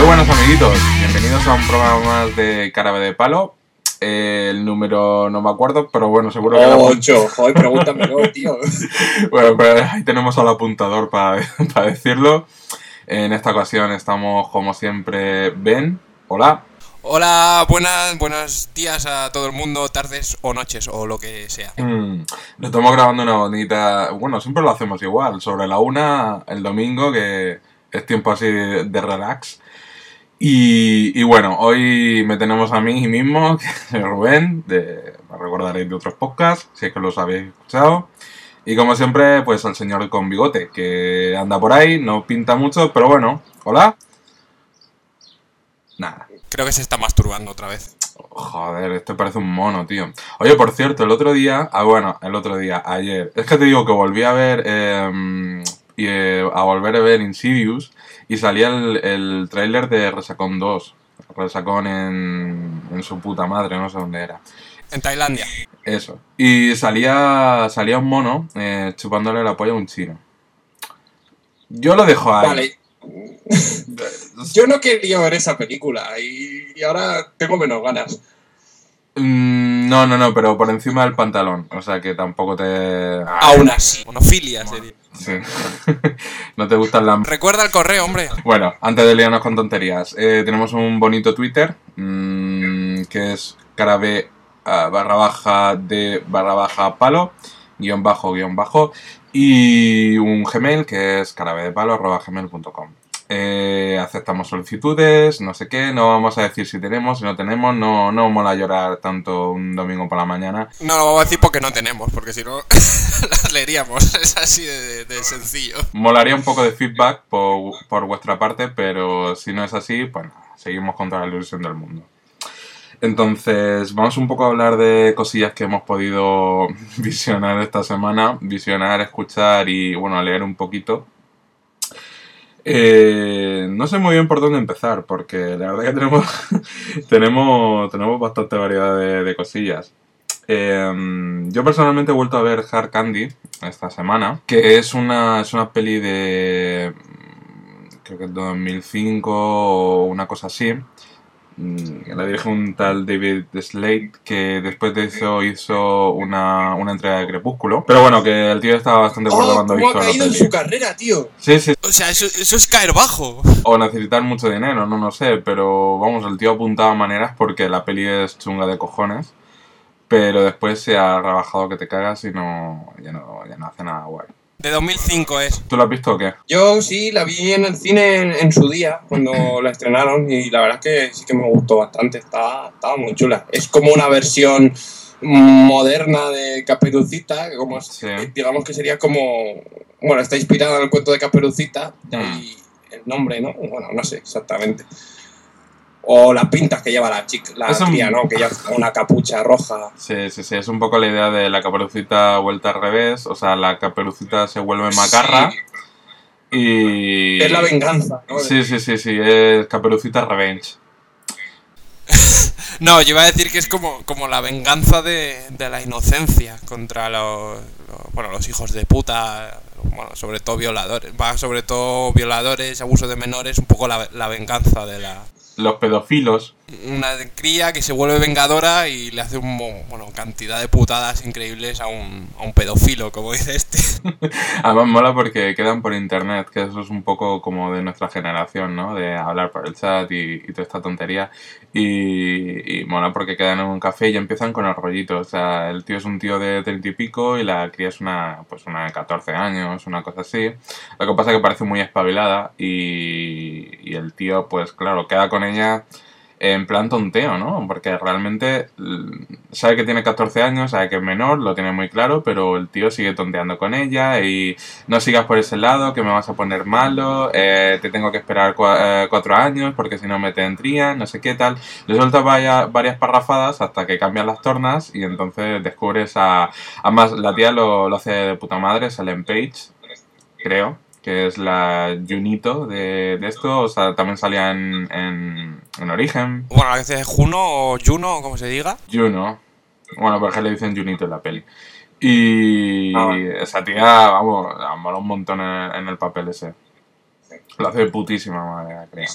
buenos amiguitos, bienvenidos a un programa más de Carabe de Palo. El número no me acuerdo, pero bueno, seguro que... 8, joder, pregúntamelo, tío. Bueno, pues ahí tenemos al apuntador para decirlo. En esta ocasión estamos, como siempre, Ben. Hola. Hola, buenos días a todo el mundo, tardes o noches o lo que sea. Lo estamos grabando una bonita... Bueno, siempre lo hacemos igual, sobre la 1 el domingo, que es tiempo así de relax. Y bueno, hoy me tenemos a mí mismo, que es Rubén, me recordaréis de otros podcasts, si es que los habéis escuchado. Y como siempre, pues al señor con bigote, que anda por ahí, no pinta mucho, pero bueno. ¿Hola? Nada. Creo que se está masturbando otra vez. Joder, esto parece un mono, tío. Oye, por cierto, ayer. Es que te digo que volví a ver, a volver a ver Insidious y salía el tráiler de Resacón 2. Resacón en su puta madre, no sé dónde era. En Tailandia. Eso. Y salía un mono chupándole la polla a un chino. Yo lo dejo ahí. Vale. Yo no quería ver esa película y ahora tengo menos ganas. No, pero por encima del pantalón. O sea que tampoco te... Aún así. Monofilia sería. Sí. No te gustan las... Recuerda el correo, hombre. Bueno, antes de liarnos con tonterías, tenemos un bonito Twitter que es carabe _de_palo _, y un Gmail que es carabedepalo@gmail.com. Aceptamos solicitudes, no sé qué, no vamos a decir si tenemos, si no tenemos, no mola llorar tanto un domingo por la mañana. No lo vamos a decir porque no tenemos, porque si no las leeríamos, es así de sencillo. Molaría un poco de feedback por vuestra parte, pero si no es así, pues nada, seguimos contra la ilusión del mundo. Entonces, vamos un poco a hablar de cosillas que hemos podido visionar esta semana. Visionar, escuchar y, bueno, leer un poquito. No sé muy bien por dónde empezar, porque la verdad que tenemos bastante variedad de cosillas. Yo personalmente he vuelto a ver Hard Candy esta semana, que es una peli de... creo que es 2005 o una cosa así. La dirige un tal David Slade, que después de eso hizo una entrega de Crepúsculo. Pero bueno, que el tío estaba bastante gordo cuando hizo la peli. ¿Cómo ha caído en su carrera, tío? Sí. O sea, eso es caer bajo. O necesitar mucho dinero, no sé. Pero vamos, el tío apuntaba maneras porque la peli es chunga de cojones. Pero después se ha rebajado que te cagas y ya no hace nada guay. De 2005 es. ¿Tú lo has visto o qué? Yo sí, la vi en el cine en su día, cuando la estrenaron, y la verdad es que sí que me gustó bastante, estaba muy chula. Es como una versión moderna de Caperucita, como Sí. digamos que sería como... Bueno, está inspirada en el cuento de Caperucita, de ahí el nombre, ¿no? Bueno, no sé exactamente. O las pintas que lleva la cría, ¿no? Que lleva una capucha roja. Sí, es un poco la idea de la Caperucita vuelta al revés. O sea, la Caperucita se vuelve macarra. Sí. Y... Es la venganza, ¿no? Sí, es Caperucita Revenge. No, yo iba a decir que es como la venganza de la inocencia contra los hijos de puta, bueno, sobre todo violadores, abuso de menores, un poco la venganza de la... Los pedófilos. Una cría que se vuelve vengadora y le hace cantidad de putadas increíbles a un pedófilo, como dice este. Además mola porque quedan por internet, que eso es un poco como de nuestra generación, ¿no? De hablar por el chat y toda esta tontería. Y mola porque quedan en un café y empiezan con el rollito. O sea, el tío es un tío de 30 y pico y la cría es una de 14 años, una cosa así. Lo que pasa es que parece muy espabilada y el tío, pues claro, queda con ella en plan tonteo, ¿no? Porque realmente sabe que tiene 14 años, sabe que es menor, lo tiene muy claro, pero el tío sigue tonteando con ella y no sigas por ese lado, que me vas a poner malo, te tengo que esperar 4 años porque si no me tendrían, no sé qué tal. Le suelta varias parrafadas hasta que cambian las tornas y entonces descubres además la tía lo hace de puta madre, es Ellen Page, creo, que es la Junito de esto, o sea, también salía en Origen. Bueno, a veces Juno o Juno, como se diga. Juno. Bueno, por ejemplo le dicen Junito en la peli. Y esa tía, vamos, mola un montón en el papel ese. Lo hace de putísima madre, creo.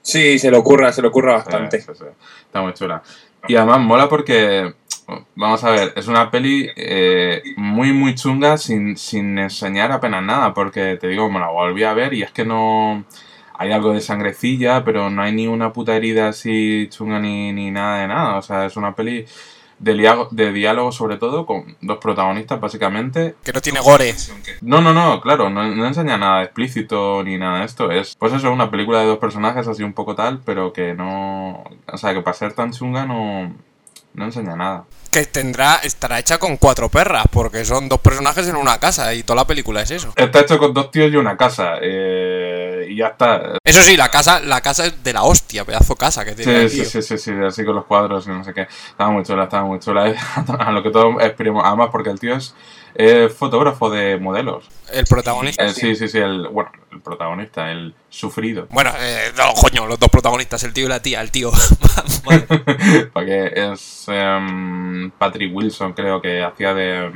Sí, se le ocurra bastante. Sí. Está muy chula. Y además mola porque, vamos a ver, es una peli muy, muy chunga sin enseñar apenas nada. Porque te digo, me la volví a ver y es que no... Hay algo de sangrecilla, pero no hay ni una puta herida así chunga ni nada de nada. O sea, es una peli de diálogo sobre todo, con dos protagonistas básicamente. Que no tiene gore. No, claro, no enseña nada explícito ni nada de esto. Es, pues eso, una película de dos personajes así un poco tal, pero que no... O sea, que para ser tan chunga no enseña nada. Que estará hecha con 4 perras, porque son 2 personajes en una casa y toda la película es eso. Está hecho con 2 tíos y una casa, y ya está. Eso sí, la casa es de la hostia, pedazo casa que tiene. Sí, así con los cuadros y no sé qué. Estaba muy chula. A lo que todos esperemos. Además, porque el tío es fotógrafo de modelos. El protagonista. Sí, el protagonista, el sufrido. Bueno, no, coño, los 2 protagonistas, el tío y la tía, el tío. Vale. Porque es Patrick Wilson, creo que hacía de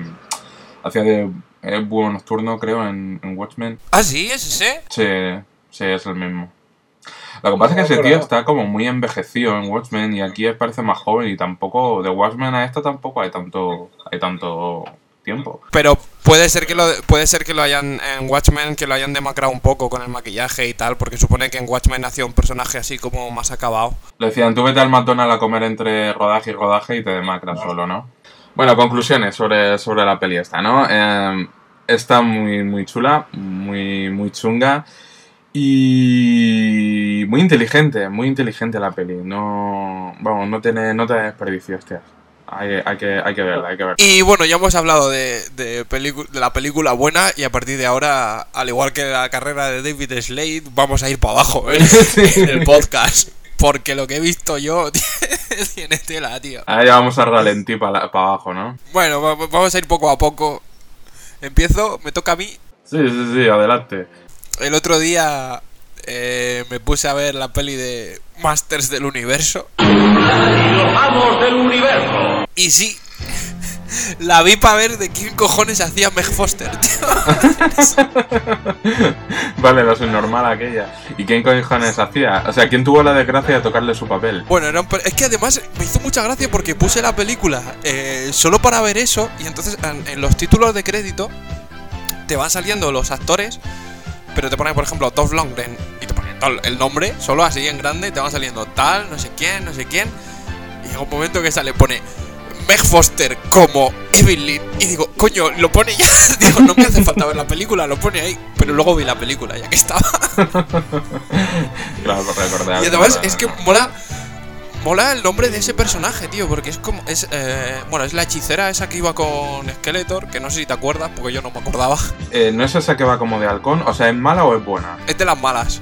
Búho Nocturno, creo, en Watchmen. ¿Ah, sí? ¿Es ese? Sí, es el mismo. Lo que pasa es que ese tío está como muy envejecido en Watchmen y aquí parece más joven y tampoco, de Watchmen a esta tampoco hay tanto tiempo. Pero puede ser que lo hayan en Watchmen, que lo hayan demacrado un poco con el maquillaje y tal, porque supone que en Watchmen hacía un personaje así como más acabado. Le decían, tú vete al McDonald's a comer entre rodaje y rodaje y te demacras solo, ¿no? Bueno, conclusiones sobre la peli esta, ¿no? Está muy, muy chula, muy, muy chunga y muy inteligente la peli. No tiene desperdicio, hostia. Hay que verla. Y bueno, ya hemos hablado de la película buena y a partir de ahora, al igual que la carrera de David Slade, vamos a ir para abajo en el podcast. Porque lo que he visto yo tiene tela, tío. Ahora ya vamos a ralentí para abajo, ¿no? Bueno, vamos a ir poco a poco. Empiezo, me toca a mí. Sí, adelante. El otro día me puse a ver la peli de Masters del Universo. ¡Los amos del universo! Y sí, la vi para ver de quién cojones hacía Meg Foster, tío. Vale, la subnormal aquella. ¿Y quién cojones hacía? O sea, ¿quién tuvo la desgracia de tocarle su papel? Bueno, es que además me hizo mucha gracia porque puse la película solo para ver eso. Y entonces en los títulos de crédito te van saliendo los actores, pero te ponen, por ejemplo, Dolph Lundgren y te ponen el nombre, solo así en grande, te van saliendo tal, no sé quién. Y llega un momento que pone Meg Foster como Evelyn. Y digo, coño, lo pone ya. Digo, no me hace falta ver la película, lo pone ahí. Pero luego vi la película, ya que estaba. Claro, por recordar. Y además es que mola el nombre de ese personaje, tío. Porque es la hechicera esa que iba con Skeletor, que no sé si te acuerdas, porque yo no me acordaba. ¿No es esa que va como de halcón? O sea, ¿es mala o es buena? Es de las malas.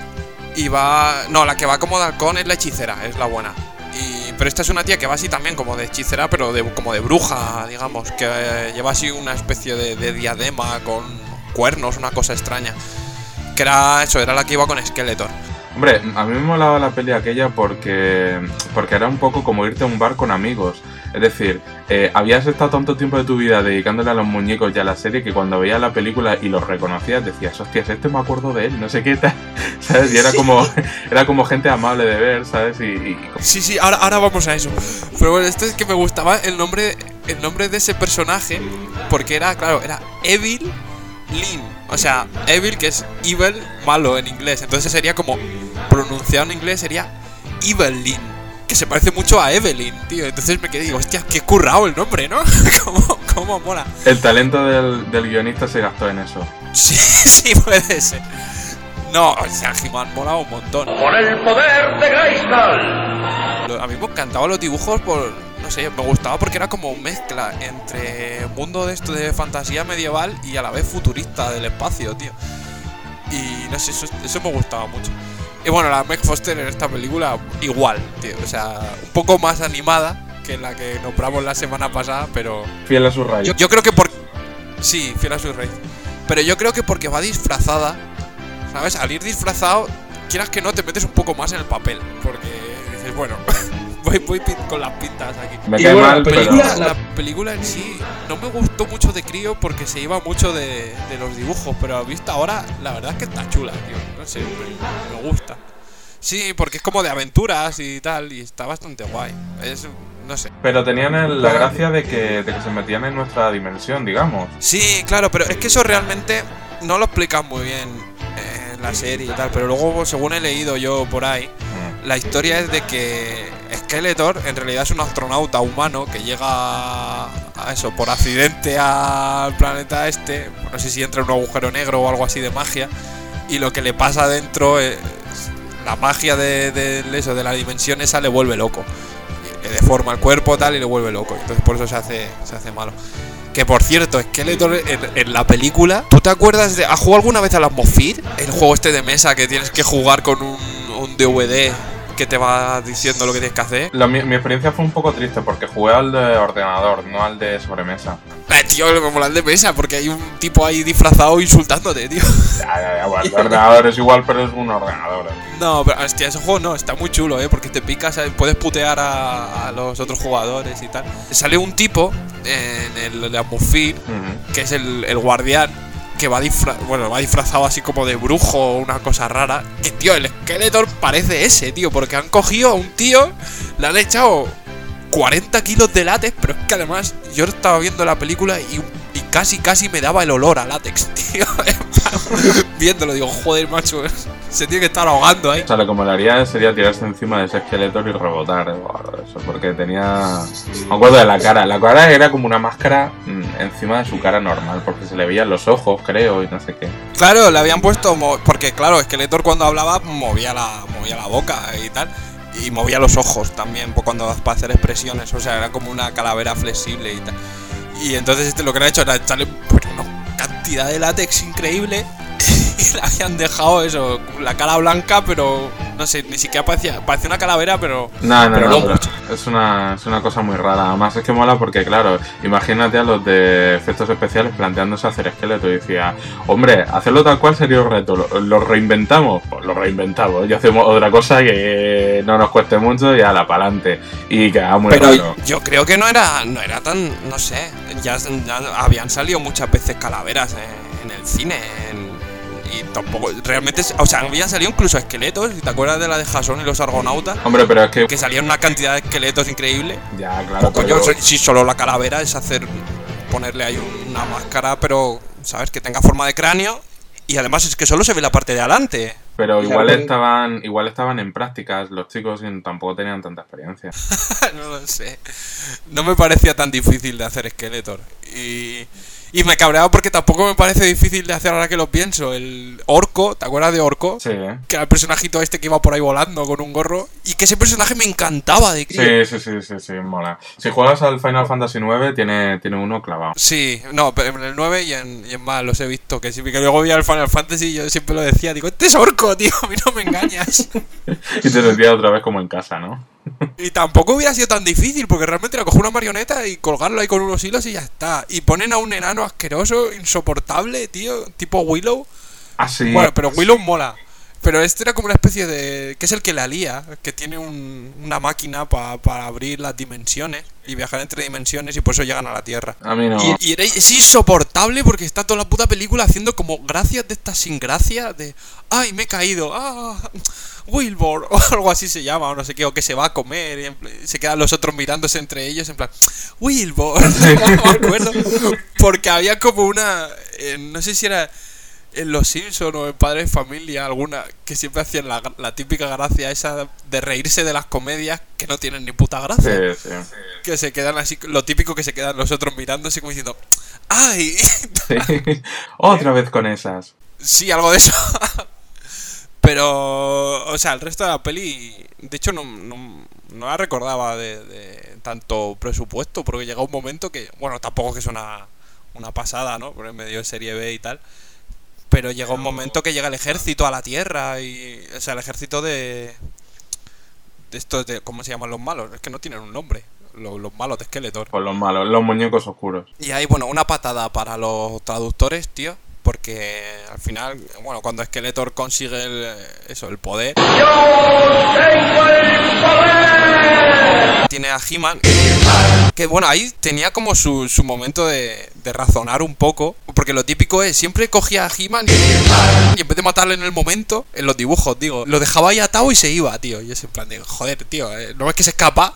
No, la que va como de halcón es la hechicera, es la buena. Pero esta es una tía que va así también como de hechicera, pero como de bruja, digamos. Que lleva así una especie de diadema con cuernos, una cosa extraña. Que era la que iba con Skeletor. Hombre, a mí me molaba la peli aquella porque era un poco como irte a un bar con amigos. Es decir, habías estado tanto tiempo de tu vida dedicándole a los muñecos y a la serie que cuando veías la película y los reconocías decías, hostias, me acuerdo de él, no sé qué tal, ¿sabes? Y era como gente amable de ver, ¿sabes? Sí, ahora vamos a eso. Pero bueno, esto es que me gustaba el nombre de ese personaje porque era Evil Lynn. O sea, Evil, que es evil, malo en inglés. Entonces sería como, pronunciado en inglés sería Evelyn, que se parece mucho a Evelyn, tío. Entonces me quedé y digo, hostia, qué currado el nombre, ¿no? ¿Cómo mola? El talento del guionista se gastó en eso. Sí, puede ser. No, o sea, He-Man mola un montón. ¡Con el poder de Grayskull! A mí me encantaban los dibujos no sé, me gustaba porque era como mezcla entre mundo de esto de fantasía medieval y a la vez futurista del espacio, tío. Y no sé, eso me gustaba mucho. Y bueno, la Meg Foster en esta película igual, tío. O sea, un poco más animada que la que nombramos la semana pasada, pero... Fiel a su raíz. Yo creo que Sí, fiel a su raíz. Pero yo creo que porque va disfrazada, ¿sabes? Al ir disfrazado, quieras que no, te metes un poco más en el papel. Porque dices, bueno... Voy con las pintas aquí. Me cae mal, la película en sí no me gustó mucho de crío porque se iba mucho de los dibujos, pero vista ahora, la verdad es que está chula, tío. No sé, me gusta. Sí, porque es como de aventuras y tal, y está bastante guay. No sé. Pero tenían la gracia de que se metían en nuestra dimensión, digamos. Sí, claro, pero es que eso realmente no lo explican muy bien en la serie y tal, pero luego, según he leído yo por ahí, la historia es de que Skeletor en realidad es un astronauta humano que llega a eso, por accidente al planeta este, no sé si entra en un agujero negro o algo así de magia, y lo que le pasa dentro es la magia de la dimensión esa le vuelve loco. Le deforma el cuerpo tal y le vuelve loco. Entonces por eso se hace malo. Que por cierto, Skeletor en la película, ¿tú te acuerdas de... ¿Has jugado alguna vez al Atmosphere? El juego este de mesa que tienes que jugar con un DVD que te va diciendo lo que tienes que hacer. Mi experiencia fue un poco triste porque jugué al de ordenador, no al de sobremesa. Tío, me mola el de mesa porque hay un tipo ahí disfrazado insultándote, tío. Ya, bueno, el de ordenador es igual, pero es un ordenador. No, pero hostia, ese juego no, está muy chulo, porque te picas, puedes putear a los otros jugadores y tal. Sale un tipo en el Atmosphere, que es el guardián, que va disfrazado así como de brujo o una cosa rara. Que, tío, el Skeletor parece ese, tío, porque han cogido a un tío, le han echado 40 kilos de látex, pero es que además yo estaba viendo la película y casi me daba el olor a látex, tío. Viéndolo, digo, joder, macho, se tiene que estar ahogando ahí. O sea, lo que molaría sería tirarse encima de ese Skeletor y rebotar, eso, porque tenía... Me acuerdo de la cara. La cara era como una máscara encima de su cara normal, porque se le veían los ojos, creo, y no sé qué. Claro, le habían puesto... Porque, claro, Skeletor cuando hablaba movía la boca y tal. Y movía los ojos también para hacer expresiones. O sea, era como una calavera flexible y tal. Y entonces lo que le han hecho era echarle una cantidad de látex increíble. Y le habían dejado eso, la cara blanca, pero no sé, ni siquiera parecía una calavera, pero no mucho. Es una cosa muy rara. Además es que mola porque, claro, imagínate a los de efectos especiales planteándose hacer esqueleto y decía, hombre, hacerlo tal cual sería un reto. ¿Lo reinventamos? Pues lo reinventamos y hacemos otra cosa que no nos cueste mucho y ala, pa'lante. Y queda muy raro. Pero yo creo que no era tan, no sé, ya habían salido muchas veces calaveras en el cine, y tampoco, realmente, o sea, habían salido incluso esqueletos, si te acuerdas de la de Jason y los Argonautas. Hombre, pero es que salían una cantidad de esqueletos increíble. Ya, claro. Pues coño, si solo la calavera es ponerle ahí una máscara, pero, ¿sabes? Que tenga forma de cráneo. Y además es que solo se ve la parte de adelante. Pero igual estaban en prácticas los chicos y tampoco tenían tanta experiencia. No lo sé. No me parecía tan difícil de hacer Skeletor. Y me cabreaba porque tampoco me parece difícil de hacer ahora que lo pienso. El Orco, ¿te acuerdas de Orco? Sí. Que era el personajito este que iba por ahí volando con un gorro. Y que ese personaje me encantaba de crío. Sí, mola. Si juegas al Final Fantasy IX, tiene uno clavado. Sí, no, pero en el 9 y en más los he visto. Que luego vi al Final Fantasy y yo siempre lo decía. Digo, este es Orco, tío, a mí no me engañas. Y te sentías otra vez como en casa, ¿no? Y tampoco hubiera sido tan difícil, porque realmente era coger una marioneta y colgarlo ahí con unos hilos y ya está. Y ponen a un enano asqueroso, insoportable, tío, tipo Willow. Ah, sí. Bueno, pero Willow mola. Pero este era como una especie de... que es el que la lía, que tiene una máquina para abrir las dimensiones y viajar entre dimensiones y por eso llegan a la Tierra. A mí no. Y es insoportable porque está toda la puta película haciendo como gracias de estas sin gracia de... ¡Ay, me he caído! ¡Ah! Wilbur o algo así se llama o no sé qué, o que se va a comer y se quedan los otros mirándose entre ellos en plan Wilbur. No me acuerdo porque había como una no sé si era en Los Simpsons o en Padre de Familia alguna que siempre hacían la típica gracia esa de reírse de las comedias que no tienen ni puta gracia. Sí. Que se quedan así, lo típico que se quedan los otros mirándose como diciendo ¡ay! Sí. Otra vez con esas. Sí, algo de eso. Pero, o sea, el resto de la peli, de hecho, no la recordaba de tanto presupuesto, porque llega un momento que, bueno, tampoco que es una pasada, ¿no? Porque medio de serie B y tal, pero llega un momento que llega el ejército a la Tierra, o sea, el ejército de estos, ¿cómo se llaman los malos? Es que no tienen un nombre, los malos de Skeletor. Pues los malos, los muñecos oscuros. Y hay, bueno, una patada para los traductores, tío. Porque al final, bueno, cuando Skeletor consigue el poder... ¡Yo tengo el poder! Tiene a He-Man, que bueno, ahí tenía como su momento de razonar un poco. Porque Porque lo típico es, siempre cogía a He-Man y en vez de matarle en el momento, en los dibujos, digo, lo dejaba ahí atado y se iba, tío. Y es en plan de, joder, tío, ¿no ves que se escapa?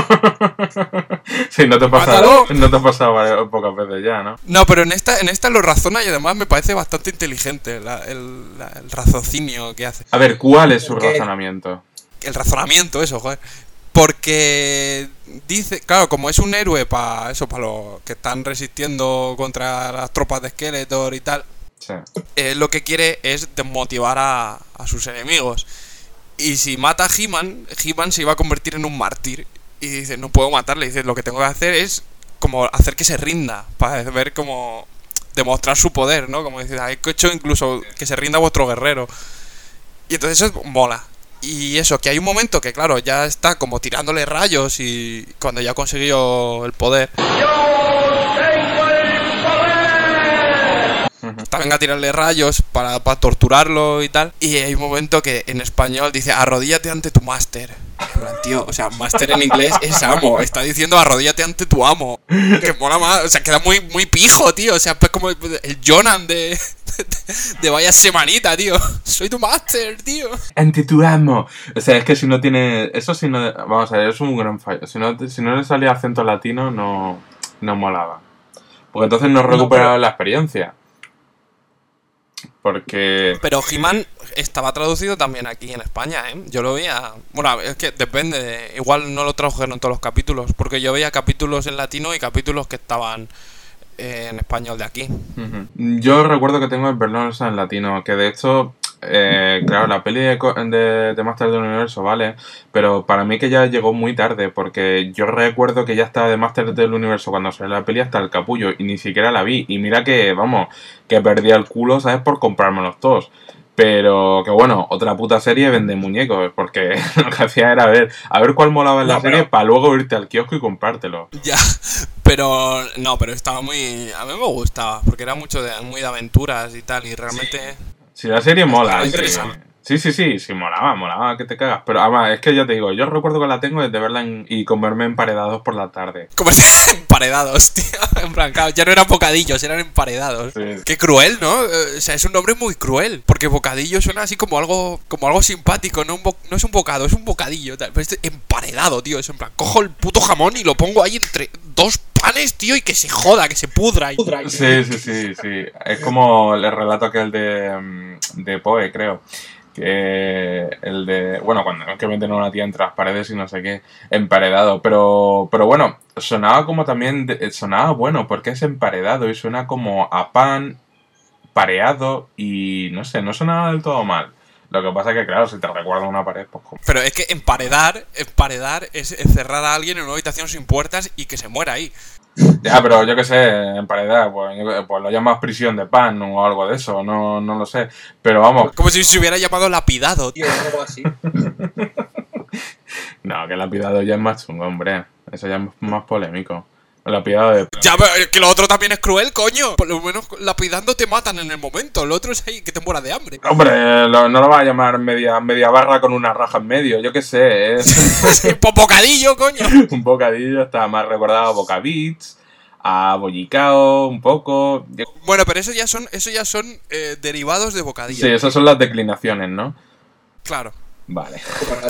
Sí, no te ha pasado pocas veces ya, ¿no? No, pero en esta lo razona y además me parece bastante inteligente el raciocinio que hace. A ver, ¿cuál es su razonamiento? El razonamiento, eso, joder. Porque dice, claro, como es un héroe para los que están resistiendo contra las tropas de Skeletor y tal, sí. Lo que quiere es desmotivar a sus enemigos. Y si mata a He-Man, He-Man se iba a convertir en un mártir. Y dice, no puedo matarle. Dice, lo que tengo que hacer es como hacer que se rinda, para ver cómo demostrar su poder, ¿no? Como dice, he hecho incluso que se rinda vuestro guerrero. Y entonces eso mola. Y eso, que hay un momento que claro, ya está como tirándole rayos y cuando ya ha conseguido el poder. Está venga a tirarle rayos para torturarlo y tal. Y hay un momento que en español dice, arrodíllate ante tu máster. Tío, o sea, máster en inglés es amo. Está diciendo arrodíllate ante tu amo. Que mola más, o sea, queda muy, muy pijo, tío. O sea, pues como el Jonan de vaya semanita, tío. Soy tu máster, tío. Ante tu amo. O sea, es que si no tiene... Eso si no... Vamos a ver, es un gran fallo. Si no le salía acento latino, no molaba. Porque entonces no recuperaba la experiencia. Porque... Pero He-Man estaba traducido también aquí en España, ¿eh? Yo lo veía... Bueno, es que depende. Igual no lo tradujeron en todos los capítulos. Porque yo veía capítulos en latino y capítulos que estaban en español de aquí. Uh-huh. Yo recuerdo que tengo el verlos en latino. Que de hecho... claro, la peli de Master del Universo, vale, pero para mí que ya llegó muy tarde, porque yo recuerdo que ya estaba de Master del Universo cuando salió la peli hasta el capullo y ni siquiera la vi, y mira que, vamos, que perdía el culo, ¿sabes? Por comprármelos todos. Pero que bueno, otra puta serie vende muñecos, porque lo que hacía era a ver cuál molaba en la serie para luego irte al kiosco y comprártelo. Ya, pero estaba muy... A mí me gustaba, porque era muy de aventuras y tal, y realmente... Sí, la serie mola. Sí, Molaba que te cagas. Pero además, es que ya te digo, yo recuerdo que la tengo desde verla y comerme emparedados por la tarde. Comerse emparedados, tío. En plan, claro, ya no eran bocadillos, eran emparedados. Sí. Qué cruel, ¿no? O sea, es un nombre muy cruel. Porque bocadillo suena así como algo simpático, no es un bocado, es un bocadillo. Tal. Pero este emparedado, tío. Es en plan, cojo el puto jamón y lo pongo ahí entre dos panes, tío, y que se joda, que se pudra. Sí. Es como el relato aquel de Poe, creo. Que el de... Bueno, cuando que meten a una tía entre las paredes y no sé qué, emparedado. Pero bueno, sonaba como también... sonaba bueno, porque es emparedado y suena como a pan pareado y no sé, no sonaba del todo mal. Lo que pasa es que, claro, si te recuerda una pared, pues... ¿cómo? Pero es que emparedar es encerrar a alguien en una habitación sin puertas y que se muera ahí. Ya, pero yo qué sé, emparedar, pues lo llamas prisión de pan o algo de eso, no lo sé. Pero vamos... Como si se hubiera llamado lapidado, tío, algo así. No, que lapidado ya es más chungo, hombre. Eso ya es más polémico. Lapidado de... Ya, pero que lo otro también es cruel, coño. Por lo menos lapidando te matan en el momento. Lo otro es ahí que te mueras de hambre. Hombre, no lo vas a llamar media barra con una raja en medio. Yo qué sé, es... bocadillo, coño. Un bocadillo, está más recordado a Bocabits, a Bollicao, un poco... Bueno, pero eso ya son derivados de bocadillo. Sí, esas son las declinaciones, ¿no? Claro. Vale.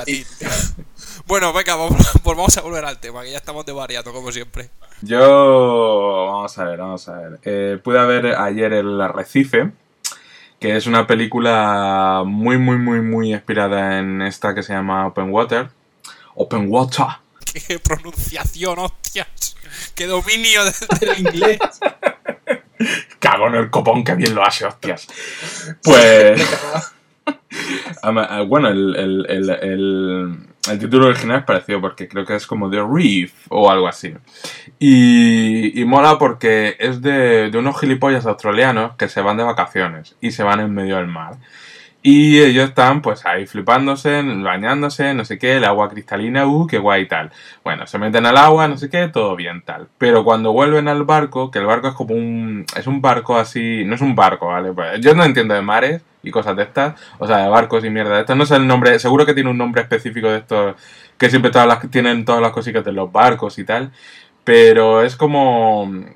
Bueno, venga, pues vamos a volver al tema, que ya estamos devariando, como siempre. Yo... Vamos a ver. Pude ver ayer El Arrecife, que es una película muy inspirada en esta que se llama Open Water. Open Water. ¡Qué pronunciación, hostias! ¡Qué dominio del inglés! Cago en el copón, que bien lo hace, hostias. Pues... Bueno, el título original es parecido porque creo que es como The Reef o algo así. Y mola porque es de unos gilipollas australianos que se van de vacaciones y se van en medio del mar. Y ellos están pues ahí flipándose, bañándose, no sé qué, el agua cristalina, qué guay y tal. Bueno, se meten al agua, no sé qué, todo bien tal. Pero cuando vuelven al barco, que el barco es como es un barco así, no es un barco, ¿vale? Pues yo no entiendo de mares y cosas de estas, o sea, de barcos y mierda de estas. No sé el nombre, seguro que tiene un nombre específico de estos, que siempre tienen todas las cositas de los barcos y tal. Pero es como...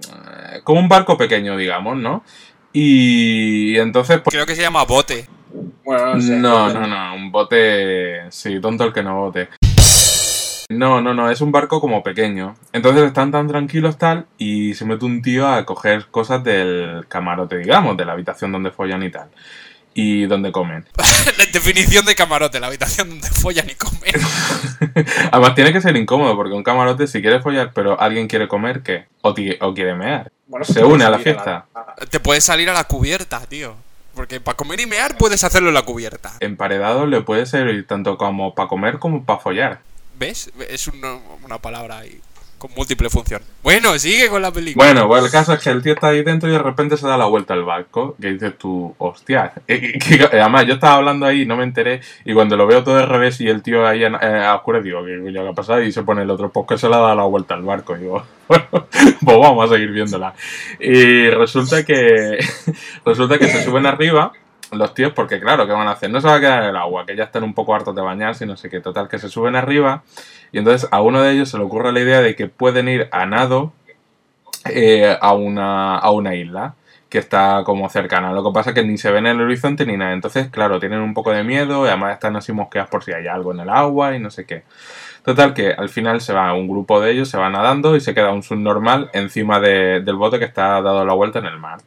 como un barco pequeño, digamos, ¿no? Y entonces... Pues, creo que se llama bote. Bueno, no sé. No, un bote... Sí, tonto el que no bote. No, es un barco como pequeño. Entonces están tan tranquilos tal y se mete un tío a coger cosas del camarote, digamos, de la habitación donde follan y tal. Y donde comen. La definición de camarote, la habitación donde follan y comen. Además tiene que ser incómodo porque un camarote si quiere follar pero alguien quiere comer, ¿qué? O quiere mear. Bueno, se une a la fiesta. Te puedes salir a la cubierta, tío. Porque para comer y mear puedes hacerlo en la cubierta. Emparedado le puede servir tanto como para comer como para follar. ¿Ves? Es una palabra ahí con múltiple función. Bueno, sigue con la película. Bueno, pues el caso es que el tío está ahí dentro y de repente se da la vuelta al barco. Que dices tú, hostia. Además, yo estaba hablando ahí y no me enteré. Y cuando lo veo todo de revés y el tío ahí a oscuras, digo, ¿qué ha pasado? Y se pone el otro, pues que se le ha dado la vuelta al barco. Y digo, bueno, pues vamos a seguir viéndola. Y resulta que se suben arriba los tíos, porque claro, ¿qué van a hacer? No se va a quedar en el agua, que ya están un poco hartos de bañarse y no sé qué. Total, que se suben arriba y entonces a uno de ellos se le ocurre la idea de que pueden ir a nado a una isla que está como cercana. Lo que pasa es que ni se ve en el horizonte ni nada. Entonces, claro, tienen un poco de miedo y además están así mosqueados por si hay algo en el agua y no sé qué. Total, que al final se va un grupo de ellos, se va nadando y se queda un subnormal encima del bote que está dado la vuelta en el mar.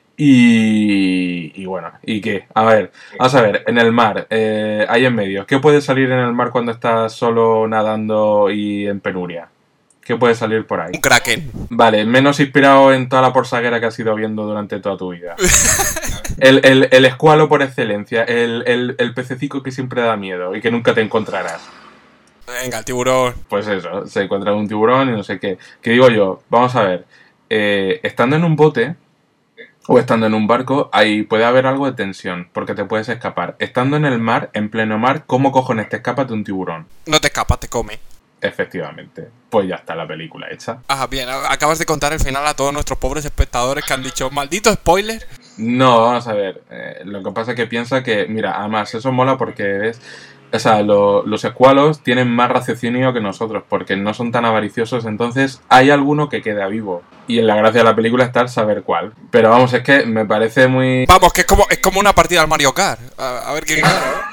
Y bueno, ¿y qué? A ver, vamos a ver, en el mar, ahí en medio, ¿qué puede salir en el mar cuando estás solo nadando y en penuria? ¿Qué puede salir por ahí? Un kraken. Vale, menos inspirado en toda la porsaguera que has ido viendo durante toda tu vida. El escualo por excelencia, el pececico que siempre da miedo y que nunca te encontrarás. Venga, el tiburón. Pues eso, se encuentra un tiburón y no sé qué. ¿Qué digo yo? Vamos a ver, estando en un bote... o estando en un barco, ahí puede haber algo de tensión, porque te puedes escapar. Estando en el mar, en pleno mar, ¿cómo cojones te escapas de un tiburón? No te escapas, te come. Efectivamente. Pues ya está la película hecha. Ah, bien, acabas de contar el final a todos nuestros pobres espectadores que han dicho, maldito spoiler. No, vamos a ver. Lo que pasa es que piensa que, mira, además eso mola porque es... O sea, los escualos tienen más raciocinio que nosotros porque no son tan avariciosos, entonces hay alguno que queda vivo. Y en la gracia de la película está el saber cuál. Pero vamos, es que me parece muy... Vamos, que es como una partida al Mario Kart. A ver quién gana.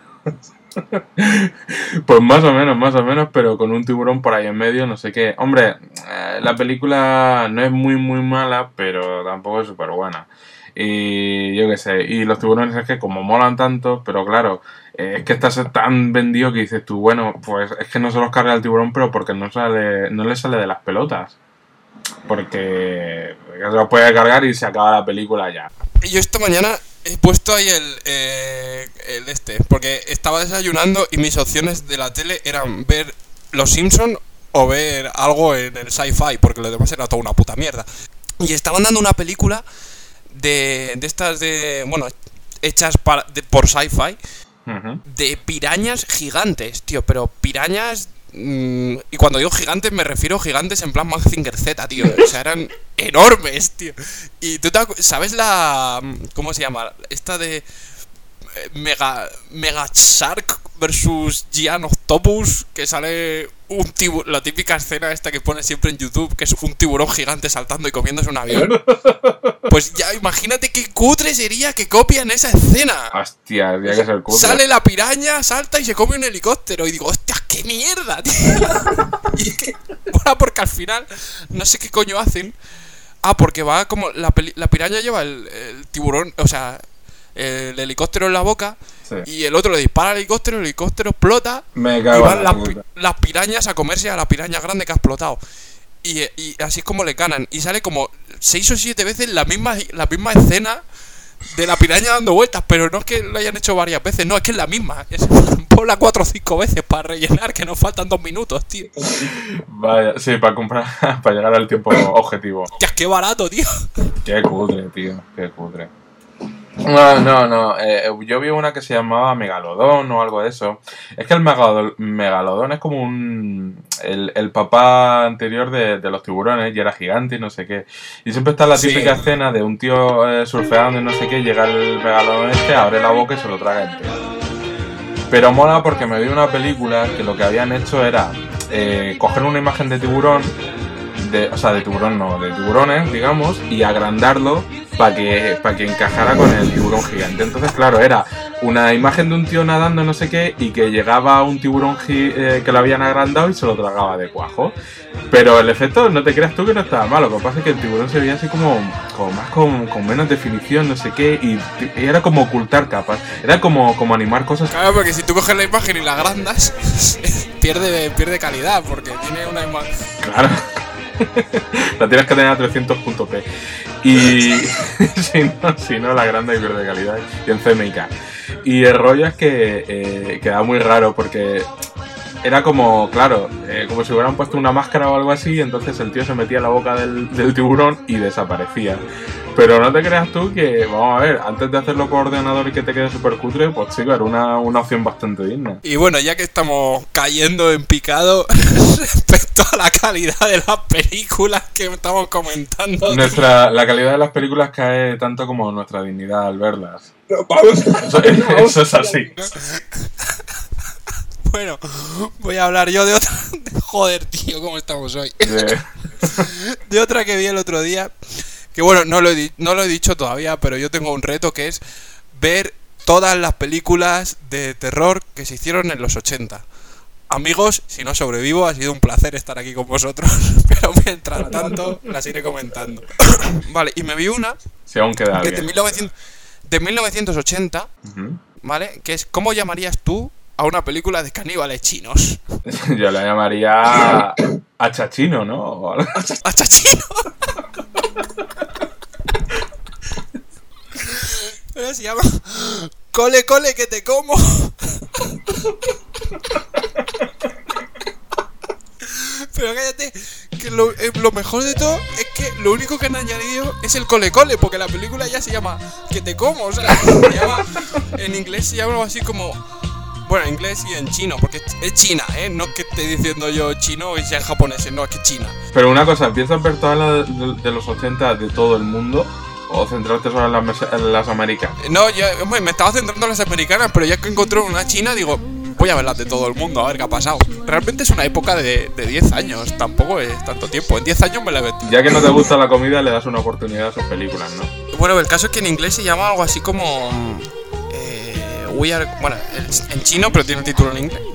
Pues más o menos, pero con un tiburón por ahí en medio, no sé qué. Hombre, la película no es muy mala, pero tampoco es súper buena. Y yo qué sé, y los tiburones es que como molan tanto, pero claro, es que estás tan vendido que dices tú, bueno, pues es que no se los carga el tiburón, pero porque no le sale de las pelotas. Porque se los puede cargar y se acaba la película ya. Yo esta mañana he puesto ahí porque estaba desayunando y mis opciones de la tele eran ver Los Simpson o ver algo en el Sci-Fi, porque lo demás era toda una puta mierda. Y estaban dando una película de estas bueno, hechas por Sci-Fi, de pirañas gigantes, tío, pero pirañas... y cuando digo gigantes me refiero a gigantes en plan Mazinger Z, tío. O sea, eran enormes, tío. Y tú ¿sabes la... ¿cómo se llama? Esta de... Mega Shark versus Giant Octopus, que sale un tiburón, la típica escena esta que pone siempre en YouTube, que es un tiburón gigante saltando y comiéndose un avión. Pues ya imagínate qué cutre sería que copian esa escena. Hostia, habría que ser cutre. Sale la piraña, salta y se come un helicóptero y digo, hostia, qué mierda, tío. Y es que, bueno, porque al final no sé qué coño hacen. Porque va como la piraña lleva el tiburón, o sea, el helicóptero en la boca, sí. Y el otro le dispara al helicóptero, el helicóptero explota. Me cago y van las pirañas a comerse a la piraña grande que ha explotado. Y así es como le ganan. Y sale como 6 o 7 veces la misma escena de la piraña dando vueltas. Pero no es que lo hayan hecho varias veces, no, es que es la misma. Ponla 4 o 5 veces para rellenar, que nos faltan 2 minutos, tío. Vaya, sí, para comprar, para llegar al tiempo objetivo. ¡Qué barato, tío! Qué cutre, tío, qué cutre. No. Yo vi una que se llamaba Megalodón o algo de eso. Es que el Megalodón es como el papá anterior de los tiburones y era gigante y no sé qué. Y siempre está la típica escena de un tío surfeando y no sé qué, llega el Megalodón abre la boca y se lo traga entero. Pero mola porque me vi una película que lo que habían hecho era coger una imagen de tiburón, de tiburón no, de tiburones, digamos, y agrandarlo para que encajara con el tiburón gigante. Entonces, claro, era una imagen de un tío nadando no sé qué y que llegaba un tiburón que lo habían agrandado y se lo tragaba de cuajo. Pero el efecto, no te creas tú que no estaba malo, lo que pasa es que el tiburón se veía así como más con menos definición, no sé qué, y era como ocultar capas, era como animar cosas. Claro, porque si tú coges la imagen y la agrandas, pierde calidad, porque tiene una imagen... Claro. La tienes que tener a 300.p. Y si no, la agranda y pierde calidad. Y en CMYK. Y el rollo es que queda muy raro porque era como, claro, como si hubieran puesto una máscara o algo así, y entonces el tío se metía en la boca del tiburón y desaparecía. Pero no te creas tú que, vamos a ver, antes de hacerlo por ordenador y que te quede súper cutre, pues chico, era una opción bastante digna. Y bueno, ya que estamos cayendo en picado respecto a la calidad de las películas que estamos comentando. La calidad de las películas cae tanto como nuestra dignidad al verlas. No, vamos. Eso es así. Bueno, voy a hablar yo de otra... Joder, tío, ¿cómo estamos hoy? De otra que vi el otro día... Que bueno, no lo he dicho todavía, pero yo tengo un reto que es ver todas las películas de terror que se hicieron en los 80. Amigos, si no sobrevivo, ha sido un placer estar aquí con vosotros, pero mientras tanto las iré comentando. Vale, y me vi una si aún queda que de 1980, ¿vale? Que es ¿cómo llamarías tú a una película de caníbales chinos? Yo la llamaría Achachino, ¿no? ¿Achachino? Pero se llama Cole Cole que te como. Pero cállate, que lo mejor de todo es que lo único que han añadido es el Cole Cole, porque la película ya se llama que te como, o sea, en inglés se llama algo así como... Bueno, en inglés y en chino, porque es China, ¿eh? No es que esté diciendo yo chino y sea en japonés, no, es que China. Pero una cosa, ¿piensas ver todas las de los 80 de todo el mundo? ¿O centrarte solo en las americanas? No, yo me estaba centrando en las americanas, pero ya que encontré una china, digo, voy a verlas de todo el mundo, a ver qué ha pasado. Realmente es una época de 10 años, tampoco es tanto tiempo. En 10 años me la he metido. Ya que no te gusta la comida, le das una oportunidad a sus películas, ¿no? Bueno, el caso es que en inglés se llama algo así como... bueno, en chino, pero tiene un título en inglés.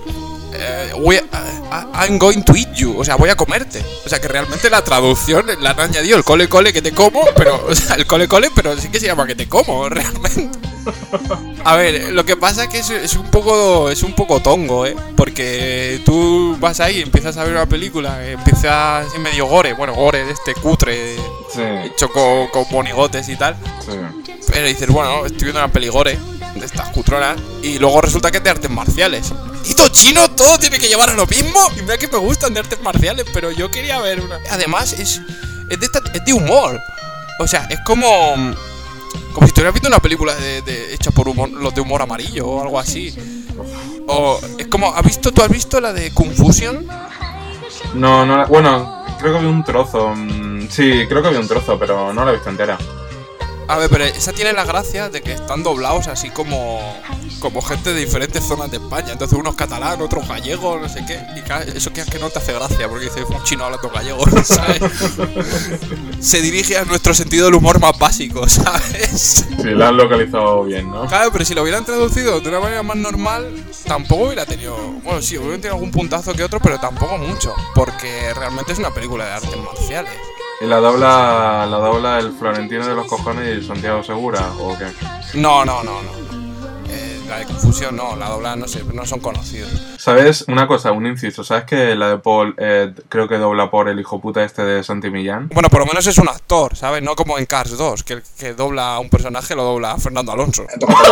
I'm going to eat you, o sea, voy a comerte. O sea, que realmente la traducción la han añadido el cole cole que te como, pero, o sea, el cole cole, pero sí que se llama que te como, realmente. A ver, lo que pasa es que es un poco tongo, porque tú vas ahí y empiezas a ver una película, empieza así medio gore, bueno, gore de este cutre, sí, hecho con monigotes y tal. Sí. Pero dices, bueno, estoy viendo una peli gore de estas cutronas y luego resulta que es de artes marciales. Y todo chino, todo tiene que llevar a lo mismo. Y mira que me gustan de artes marciales, pero yo quería ver una. Además, es de humor. O sea, es como si estuvieras viendo una película hecha por los de humor amarillo o algo así. O es como, ¿tú has visto la de Confusion? No, bueno, creo que vi un trozo. Sí, creo que vi un trozo, pero no la he visto entera. A ver, pero esa tiene la gracia de que están doblados así como gente de diferentes zonas de España. Entonces uno es catalán, otro es gallego, no sé qué. Y eso que no te hace gracia, porque dice un chino hablando gallego, ¿sabes? Se dirige a nuestro sentido del humor más básico, ¿sabes? Sí, la han localizado bien, ¿no? Claro, pero si lo hubieran traducido de una manera más normal, tampoco hubiera tenido... Bueno, sí, hubieran tenido algún puntazo que otro, pero tampoco mucho. Porque realmente es una película de artes marciales. ¿Y la dobla el Florentino de los Cojones y Santiago Segura o qué? No. La de Confusión no, la dobla no sé, no son conocidos. ¿Sabes? Una cosa, un inciso. ¿Sabes que la de Paul creo que dobla por el hijo puta este de Santi Millán? Bueno, por lo menos es un actor, ¿sabes? No como en Cars 2, que el que dobla a un personaje lo dobla a Fernando Alonso.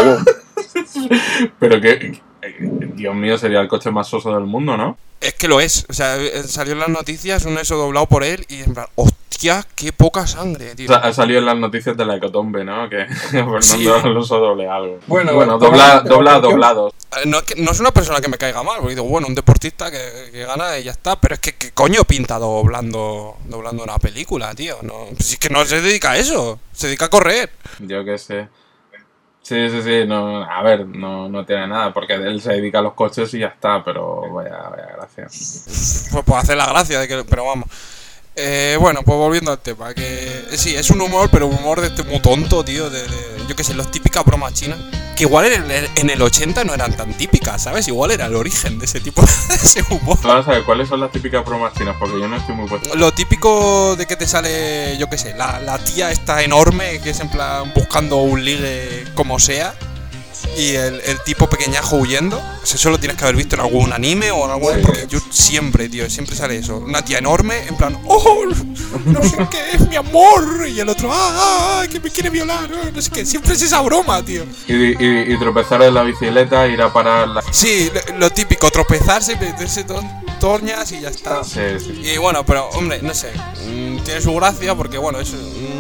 Pero que... Dios mío, sería el coche más soso del mundo, ¿no? Es que lo es. O sea, salió en las noticias un eso doblado por él y en plan, hostia, qué poca sangre, tío. Ha salido en las noticias de la hecatombe, ¿no? Que Fernando Sí. Alonso doble algo. Bueno, dobla doblados. No es una persona que me caiga mal, porque digo, bueno, un deportista que gana y ya está, pero es que ¿qué coño pinta doblando una película, tío? No, si es que no se dedica a eso, se dedica a correr. Yo qué sé. Sí, no, a ver, no tiene nada, porque él se dedica a los coches y ya está, pero vaya gracia. Pues hacer la gracia de que, pero vamos. Bueno, pues volviendo al tema, que sí, es un humor, pero un humor de este muy tonto, tío, yo qué sé, las típicas bromas chinas, que igual en el 80 no eran tan típicas, ¿sabes? Igual era el origen de ese tipo de ese humor. Vamos a ver, ¿cuáles son las típicas bromas chinas? Porque yo no estoy muy puesto. Lo típico de que te sale, yo qué sé, la tía está enorme, que es en plan buscando un ligue como sea, y el tipo pequeñajo huyendo. O sea, eso lo tienes que haber visto en algún anime o en algún... Porque yo siempre, tío, siempre sale eso. Una tía enorme, en plan, ¡oh! No sé qué es mi amor. Y el otro, que me quiere violar. No sé qué. Siempre es esa broma, tío. Y tropezar en la bicicleta, ir a parar la... Sí, lo típico, tropezarse, meterse torñas y ya está. Sí, sí. Y bueno, pero, hombre, no sé. Tiene su gracia porque, bueno, es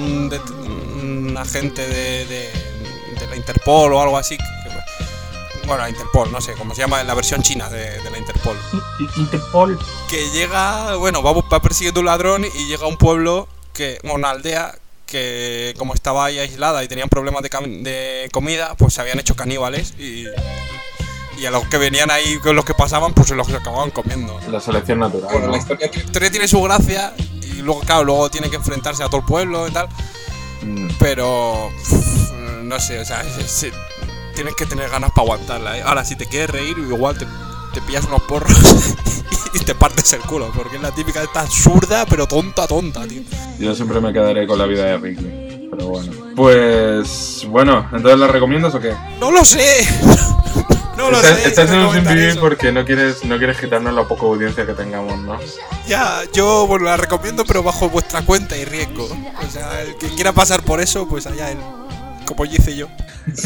un agente de la Interpol o algo así. Bueno, la Interpol, no sé cómo se llama en la versión china de la Interpol. Interpol. Que llega, bueno, va persiguiendo un ladrón y llega a un pueblo, una aldea que como estaba ahí aislada y tenían problemas de comida, pues se habían hecho caníbales y a los que venían ahí, con los que pasaban, pues se los acababan comiendo. La selección natural. Bueno, ¿no? la historia Tiene su gracia y luego, claro, luego tiene que enfrentarse a todo el pueblo y tal. Pero no sé, o sea, tienes que tener ganas para aguantarla, ¿eh? Ahora, si te quieres reír, igual te pillas unos porros y te partes el culo, porque es la típica de esta absurda, pero tonta, tío. Yo siempre me quedaré con la vida de Ricky, pero bueno. Pues, bueno, ¿entonces la recomiendas o qué? ¡No lo sé! No lo sé. Estás en un sin vivir porque no quieres quitarnos la poca audiencia que tengamos, ¿no? Ya, yo bueno, la recomiendo, pero bajo vuestra cuenta y riesgo. O sea, el que quiera pasar por eso, pues allá él, como hice yo.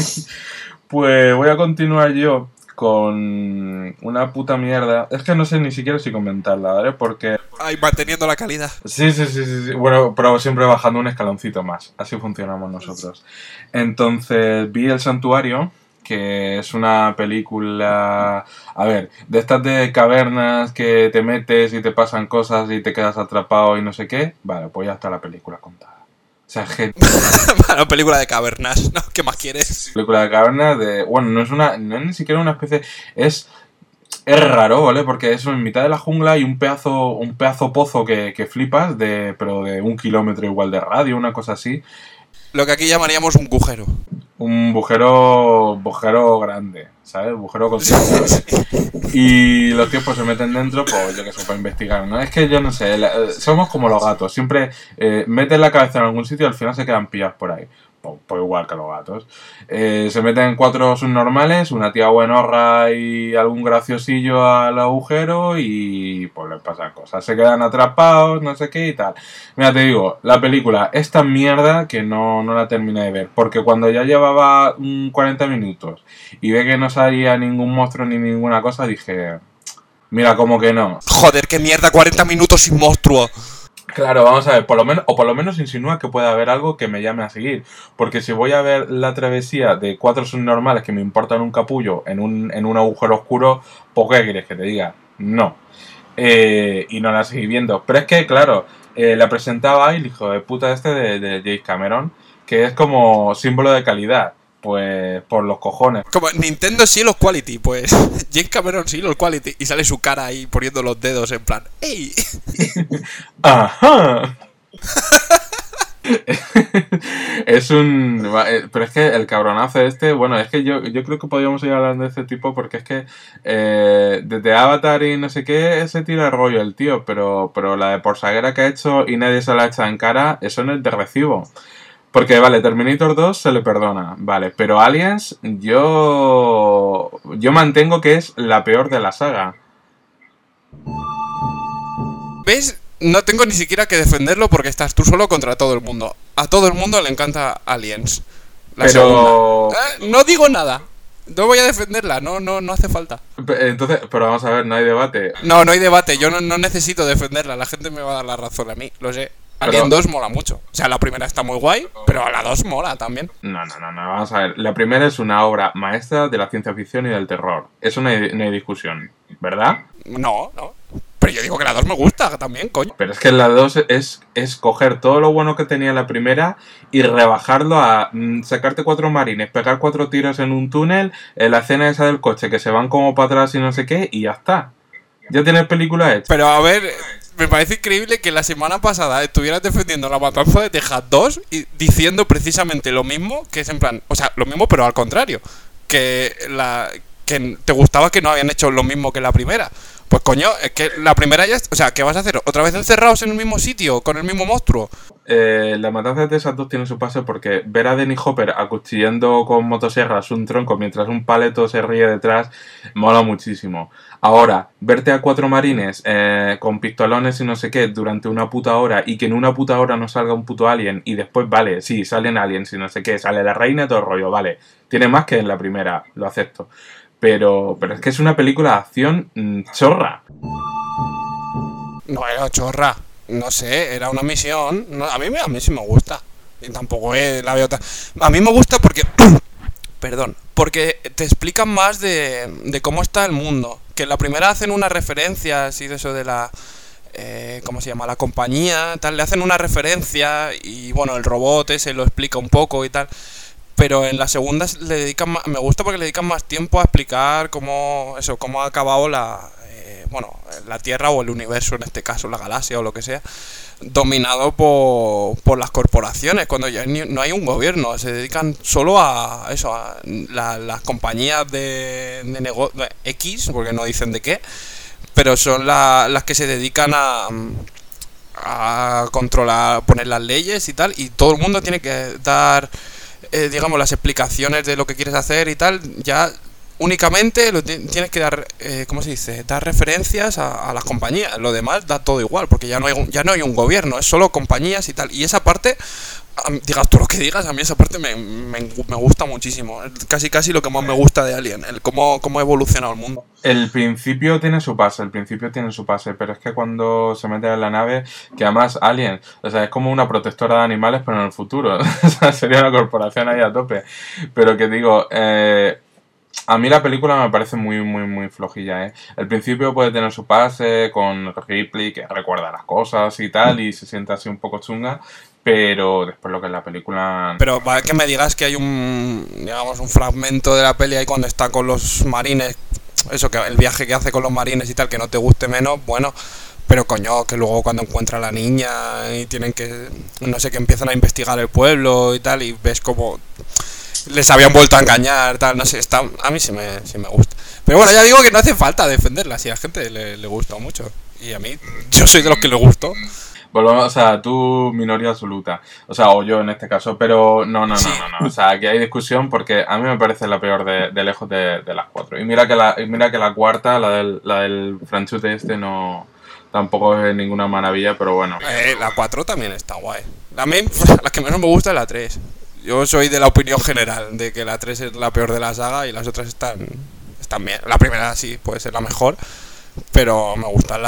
Pues voy a continuar yo con una puta mierda. Es que no sé ni siquiera si comentarla, ¿vale? Porque... Ay, manteniendo la calidad. Sí. Bueno, pero siempre bajando un escaloncito más. Así funcionamos nosotros. Entonces, vi El Santuario, que es una película... A ver, de estas de cavernas que te metes y te pasan cosas y te quedas atrapado y no sé qué. Vale, pues ya está la película contada. O sea, Bueno, película de cavernas, ¿no? ¿Qué más quieres? Película de cavernas de... Bueno, no es ni siquiera una especie... Es raro, ¿vale? Porque eso en mitad de la jungla hay un pedazo pozo que flipas, pero de 1 kilómetro igual de radio, una cosa así. Lo que aquí llamaríamos un bujero. Un bujero grande, ¿sabes? Bujero con... Y los tíos pues se meten dentro, pues yo que sé, para investigar, ¿no? Es que yo no sé, somos como los gatos, siempre meten la cabeza en algún sitio y al final se quedan pillados por ahí. Pues igual que los gatos. Se meten 4 subnormales, una tía buenorra y algún graciosillo al agujero y pues les pasan cosas. Se quedan atrapados, no sé qué y tal. Mira, te digo, la película es tan mierda que no la terminé de ver. Porque cuando ya llevaba 40 minutos y ve que no salía ningún monstruo ni ninguna cosa, dije... Mira, como que no. Joder, qué mierda, 40 minutos sin monstruo. Claro, vamos a ver, por lo menos insinúa que puede haber algo que me llame a seguir. Porque si voy a ver la travesía de 4 subnormales que me importan un capullo en un agujero oscuro, ¿por qué quieres que te diga? No. Y no la seguí viendo. Pero es que, claro, la presentaba el hijo de puta de James Cameron, que es como símbolo de calidad. Pues por los cojones. Como Nintendo Seal of Quality, pues James Cameron Seal of Quality. Y sale su cara ahí poniendo los dedos en plan ¡ey! ¡Ajá! Es un... Pero es que el cabronazo bueno, es que yo creo que podríamos ir hablando de este tipo porque es que desde Avatar y no sé qué se tira el rollo el tío, pero la de porsaguera que ha hecho y nadie se la echa en cara, eso no es de recibo. Porque, vale, Terminator 2 se le perdona, vale, pero Aliens yo mantengo que es la peor de la saga. ¿Ves? No tengo ni siquiera que defenderlo porque estás tú solo contra todo el mundo. A todo el mundo le encanta Aliens. Pero... No digo nada. No voy a defenderla, no hace falta. Entonces, pero vamos a ver, no hay debate. No hay debate, yo no necesito defenderla, la gente me va a dar la razón a mí, lo sé. Alien 2 mola mucho. O sea, la primera está muy guay, pero la 2 mola también. No, vamos a ver. La primera es una obra maestra de la ciencia ficción y del terror. Eso no hay discusión, ¿verdad? No. Pero yo digo que la 2 me gusta también, coño. Pero es que la 2 es coger todo lo bueno que tenía la primera y rebajarlo a sacarte 4 marines, pegar 4 tiros en un túnel, la escena esa del coche que se van como para atrás y no sé qué, y ya está. Ya tienes película hecha. Pero a ver, Me parece increíble que la semana pasada estuvieras defendiendo La Matanza de Texas 2 y diciendo precisamente lo mismo, que es en plan, o sea, lo mismo pero al contrario, que te gustaba que no habían hecho lo mismo que la primera. Pues coño, es que la primera ya, o sea, ¿qué vas a hacer? ¿Otra vez encerrados en el mismo sitio, con el mismo monstruo? La Matanza de Texas 2 tiene su pase porque ver a Denny Hopper acuchillando con motosierras un tronco mientras un paleto se ríe detrás mola muchísimo. Ahora, verte a 4 marines con pistolones y no sé qué durante una puta hora y que en una puta hora no salga un puto alien y después, vale, sí, salen aliens y no sé qué, sale la reina y todo el rollo, vale. Tiene más que en la primera, lo acepto. Pero es que es una película de acción chorra. Bueno, chorra. No sé, era una misión. No, a mí sí me gusta. Y tampoco la veo tan... A mí me gusta porque... Perdón. Porque te explican más de cómo está el mundo. Que en la primera hacen unas referencias y de eso de la... ¿cómo se llama? La compañía, tal. Le hacen una referencia y bueno, el robot ese lo explica un poco y tal. Pero en la segunda le dedican más, me gusta porque le dedican más tiempo a explicar cómo ha acabado la Tierra o el universo, en este caso la galaxia o lo que sea, dominado por las corporaciones, cuando ya no hay un gobierno. Se dedican solo a eso, a las compañías de X, porque no dicen de qué, pero son las que se dedican a controlar, poner las leyes y tal, y todo el mundo tiene que dar... digamos, las explicaciones de lo que quieres hacer y tal, ya únicamente tienes que dar, ¿cómo se dice? Dar referencias a las compañías. Lo demás da todo igual, porque ya no hay un gobierno, es solo compañías y tal. Y esa parte, digas tú lo que digas, a mí esa parte me gusta muchísimo. Casi lo que más me gusta de Alien, el cómo ha evolucionado el mundo. El principio tiene su pase, pero es que cuando se mete en la nave, que además Alien, o sea, es como una protectora de animales, pero en el futuro. O sea, sería una corporación ahí a tope. Pero que digo, a mí la película me parece muy, muy, muy flojilla, ¿eh? El principio puede tener su pase con Ripley, que recuerda las cosas y tal, y se siente así un poco chunga, pero después lo que es la película... Pero vale que me digas que hay un fragmento de la peli ahí cuando está con los marines, eso, que el viaje que hace con los marines y tal, que no te guste menos, bueno... Pero coño, que luego cuando encuentra a la niña y tienen que... No sé, que empiezan a investigar el pueblo y tal, y ves como... Les habían vuelto a engañar, tal, no sé, a mí sí me gusta. Pero bueno, ya digo que no hace falta defenderla, si a la gente le gusta mucho. Y a mí, yo soy de los que le gustó. Volvamos, o sea, tú minoría absoluta. O sea, o yo en este caso, pero no. O sea, aquí hay discusión porque a mí me parece la peor de lejos de las 4. Y mira que la cuarta, la del franchute este, no... Tampoco es ninguna maravilla, pero bueno. La 4 también está guay. La que menos me gusta es la 3. Yo soy de la opinión general de que la 3 es la peor de la saga y las otras están bien. La primera sí puede ser la mejor, pero me gusta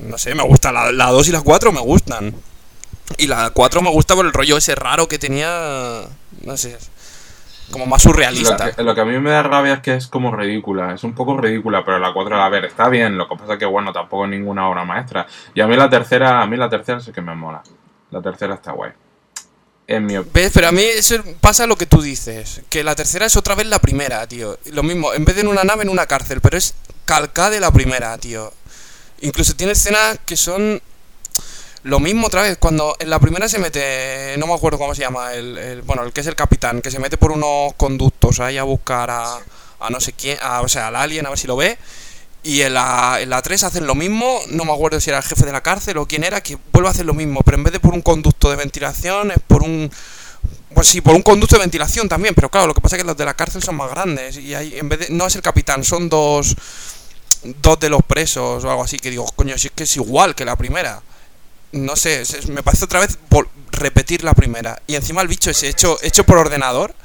la 2 y la 4 me gustan. Y la 4 me gusta por el rollo ese raro que tenía, no sé, como más surrealista. Lo que a mí me da rabia es que es como ridícula, es un poco ridícula, pero la 4, a ver, está bien, lo que pasa es que bueno, tampoco es ninguna obra maestra. Y a mí la tercera sí que me mola. La tercera está guay. ¿Ves? Pero a mí eso pasa lo que tú dices, que la tercera es otra vez la primera, tío. Lo mismo, en vez de en una nave, en una cárcel, pero es calcada de la primera, tío. Incluso tiene escenas que son lo mismo otra vez, cuando en la primera se mete, no me acuerdo cómo se llama, el que es el capitán, que se mete por unos conductos ahí a buscar a no sé quién, al alien, a ver si lo ve. Y en la 3 hacen lo mismo, no me acuerdo si era el jefe de la cárcel o quién era, que vuelve a hacer lo mismo, pero en vez de por un conducto de ventilación, es por un... Pues sí, por un conducto de ventilación también, pero claro, lo que pasa es que los de la cárcel son más grandes, y ahí, en vez de... No es el capitán, son dos de los presos o algo así, que digo, coño, si es que es igual que la primera. No sé, me parece otra vez repetir la primera. Y encima el bicho ese hecho por ordenador,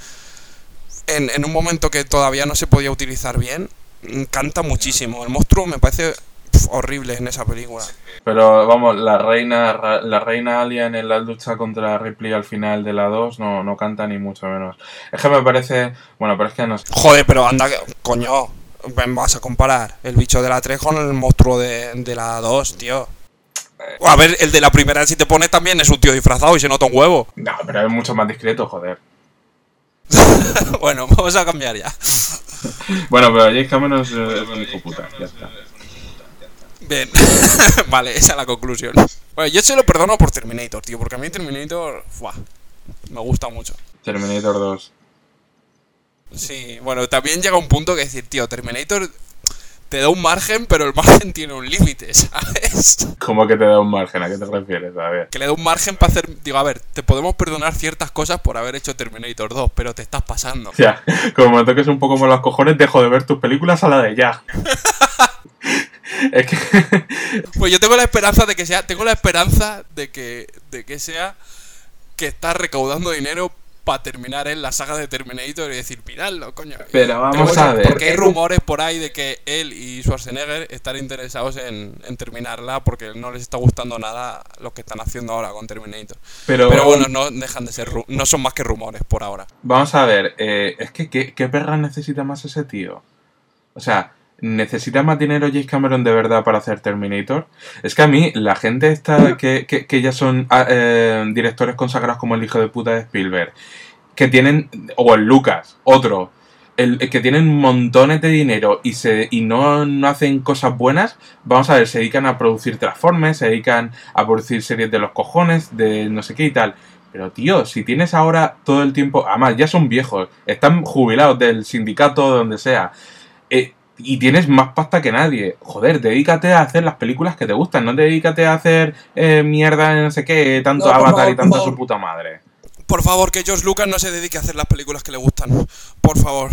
en un momento que todavía no se podía utilizar bien... Canta muchísimo. El monstruo me parece horrible en esa película. Pero vamos, la reina alien en la lucha contra Ripley al final de la 2 no canta ni mucho menos. Es que me parece... Bueno, pero es que no sé. Joder, pero anda, coño, vas a comparar el bicho de la 3 con el monstruo de la 2, tío. A ver, el de la primera, si te pones también, es un tío disfrazado y se nota un huevo. No, pero es mucho más discreto, joder. Bueno, vamos a cambiar ya. Bueno, pero James Cameron es un hijo puta, ya está. Bien. Vale, esa es la conclusión. Bueno, yo se lo perdono por Terminator, tío, porque a mí Terminator, me gusta mucho. Terminator 2. Sí, bueno, también llega un punto que decir, tío, Terminator te da un margen, pero el margen tiene un límite, ¿sabes? ¿Cómo que te da un margen? ¿A qué te refieres? A ver. Que le da un margen para hacer... Digo, a ver, te podemos perdonar ciertas cosas por haber hecho Terminator 2, pero te estás pasando. Ya, como me toques un poco por los cojones, dejo de ver tus películas a la de ya. Es que... Pues yo tengo la esperanza de que sea... Tengo la esperanza de que sea que está recaudando dinero para terminar en la saga de Terminator y decir, miradlo, coño. Pero vamos a ver. Porque hay rumores por ahí de que él y Schwarzenegger están interesados en terminarla porque no les está gustando nada lo que están haciendo ahora con Terminator. Pero bueno, no dejan de ser... No son más que rumores por ahora. Vamos a ver. Es que ¿qué perra necesita más ese tío? O sea... ¿Necesita más dinero James Cameron de verdad para hacer Terminator? Es que a mí, la gente esta que ya son directores consagrados como el hijo de puta de Spielberg, que tienen, o el Lucas, otro, el que tienen montones de dinero y no hacen cosas buenas, vamos a ver, se dedican a producir Transformers, se dedican a producir series de los cojones, de no sé qué y tal. Pero tío, si tienes ahora todo el tiempo, además ya son viejos, están jubilados del sindicato, de donde sea, y tienes más pasta que nadie. Joder, dedícate a hacer las películas que te gustan. No dedícate a hacer mierda, no sé qué, tanto no, Avatar favor, y tanto su puta madre. Por favor, que George Lucas no se dedique a hacer las películas que le gustan. Por favor.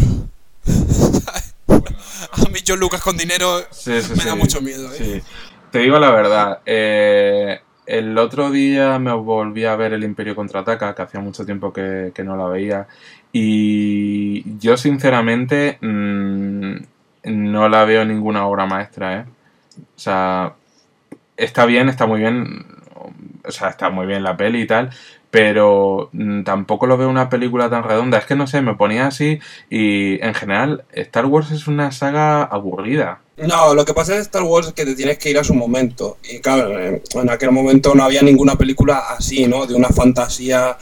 A mí George Lucas con dinero me da mucho miedo. Sí. Te digo la verdad. El otro día me volví a ver El Imperio Contraataca, que hacía mucho tiempo que no la veía. Y yo sinceramente... no la veo ninguna obra maestra, ¿eh? O sea, está bien, está muy bien. O sea, está muy bien la peli y tal. Pero tampoco lo veo una película tan redonda. Es que no sé, me ponía así. Y en general, Star Wars es una saga aburrida. No, lo que pasa en Star Wars es que te tienes que ir a su momento. Y claro, en aquel momento no había ninguna película así, ¿no? De una fantasía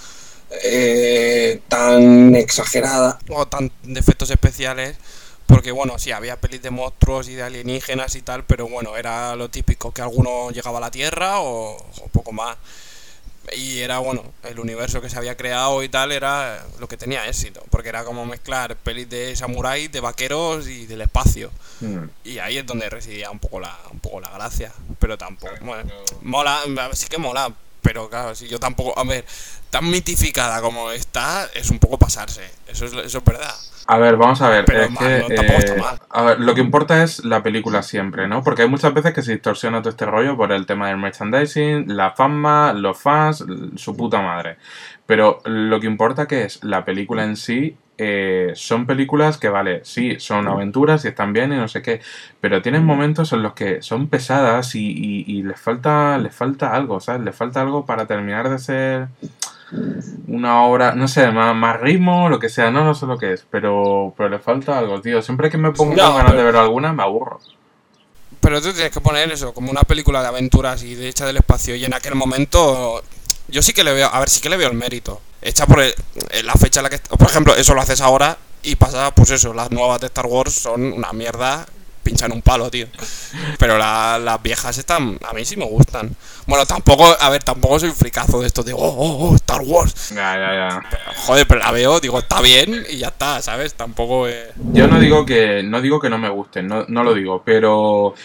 tan exagerada. O tan de efectos especiales. Porque bueno, sí, había pelis de monstruos y de alienígenas y tal, pero bueno, era lo típico, que alguno llegaba a la Tierra o poco más. Y era, bueno, el universo que se había creado y tal era lo que tenía éxito, porque era como mezclar pelis de samuráis, de vaqueros y del espacio. Y ahí es donde residía un poco la gracia, pero tampoco, bueno, mola, sí que mola, pero claro, si yo tampoco, a ver, tan mitificada como está, es un poco pasarse, eso es verdad. A ver, vamos a ver, pero es mal, que, tampoco está mal. a ver, lo que importa es la película siempre, ¿no? Porque hay muchas veces que se distorsiona todo este rollo por el tema del merchandising, la fama, los fans, su puta madre. Pero lo que importa que es la película en sí, son películas que, vale, sí, son aventuras y están bien y no sé qué, pero tienen momentos en los que son pesadas y les falta algo, ¿sabes? Les falta algo para terminar de ser... una obra, no sé, más ritmo, lo que sea, no sé lo que es, pero le falta algo, tío. Siempre que me pongo con ganas de ver alguna, me aburro. Pero tú tienes que poner eso, como una película de aventuras y de hecha del espacio, y en aquel momento yo sí que le veo, a ver, sí que le veo el mérito. Hecha por la fecha en la que... Por ejemplo, eso lo haces ahora y pasa, pues eso, las nuevas de Star Wars son una mierda... pinchan un palo, tío. Pero las viejas están... A mí sí me gustan. Bueno, tampoco soy un fricazo de esto de... Oh, Star Wars. Ya. Pero, joder, pero la veo, digo, está bien y ya está, ¿sabes? Tampoco... Yo no digo que no me gusten, no lo digo, pero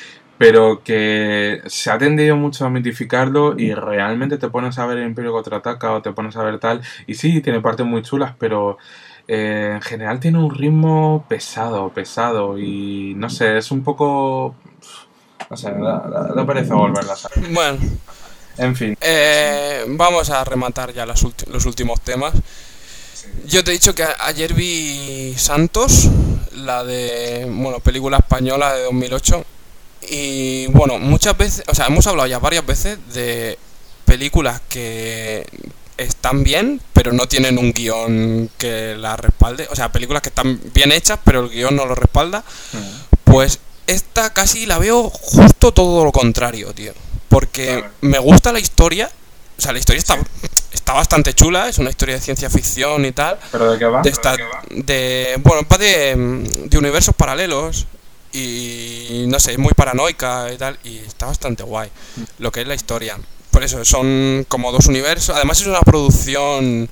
que se ha tendido mucho a mitificarlo y realmente te pones a ver el Imperio Contraataca o te pones a ver tal... Y sí, tiene partes muy chulas, pero... en general tiene un ritmo pesado y no sé, es un poco... No sé, da pereza volverla a saber. Bueno, en fin. Vamos a rematar ya los últimos temas. Yo te he dicho que ayer vi Santos, la de, bueno, película española de 2008. Y bueno, muchas veces, o sea, hemos hablado ya varias veces de películas que... están bien, pero no tienen un guión que la respalde. O sea, películas que están bien hechas, pero el guión no lo respalda. Pues esta casi la veo justo todo lo contrario, tío. Porque me gusta la historia. O sea, la historia está bastante chula. Es una historia de ciencia ficción y tal. ¿Pero de qué va? Bueno, va de universos paralelos. y no sé, es muy paranoica y tal, y está bastante guay lo que es la historia. Por eso, son como dos universos. Además es una producción...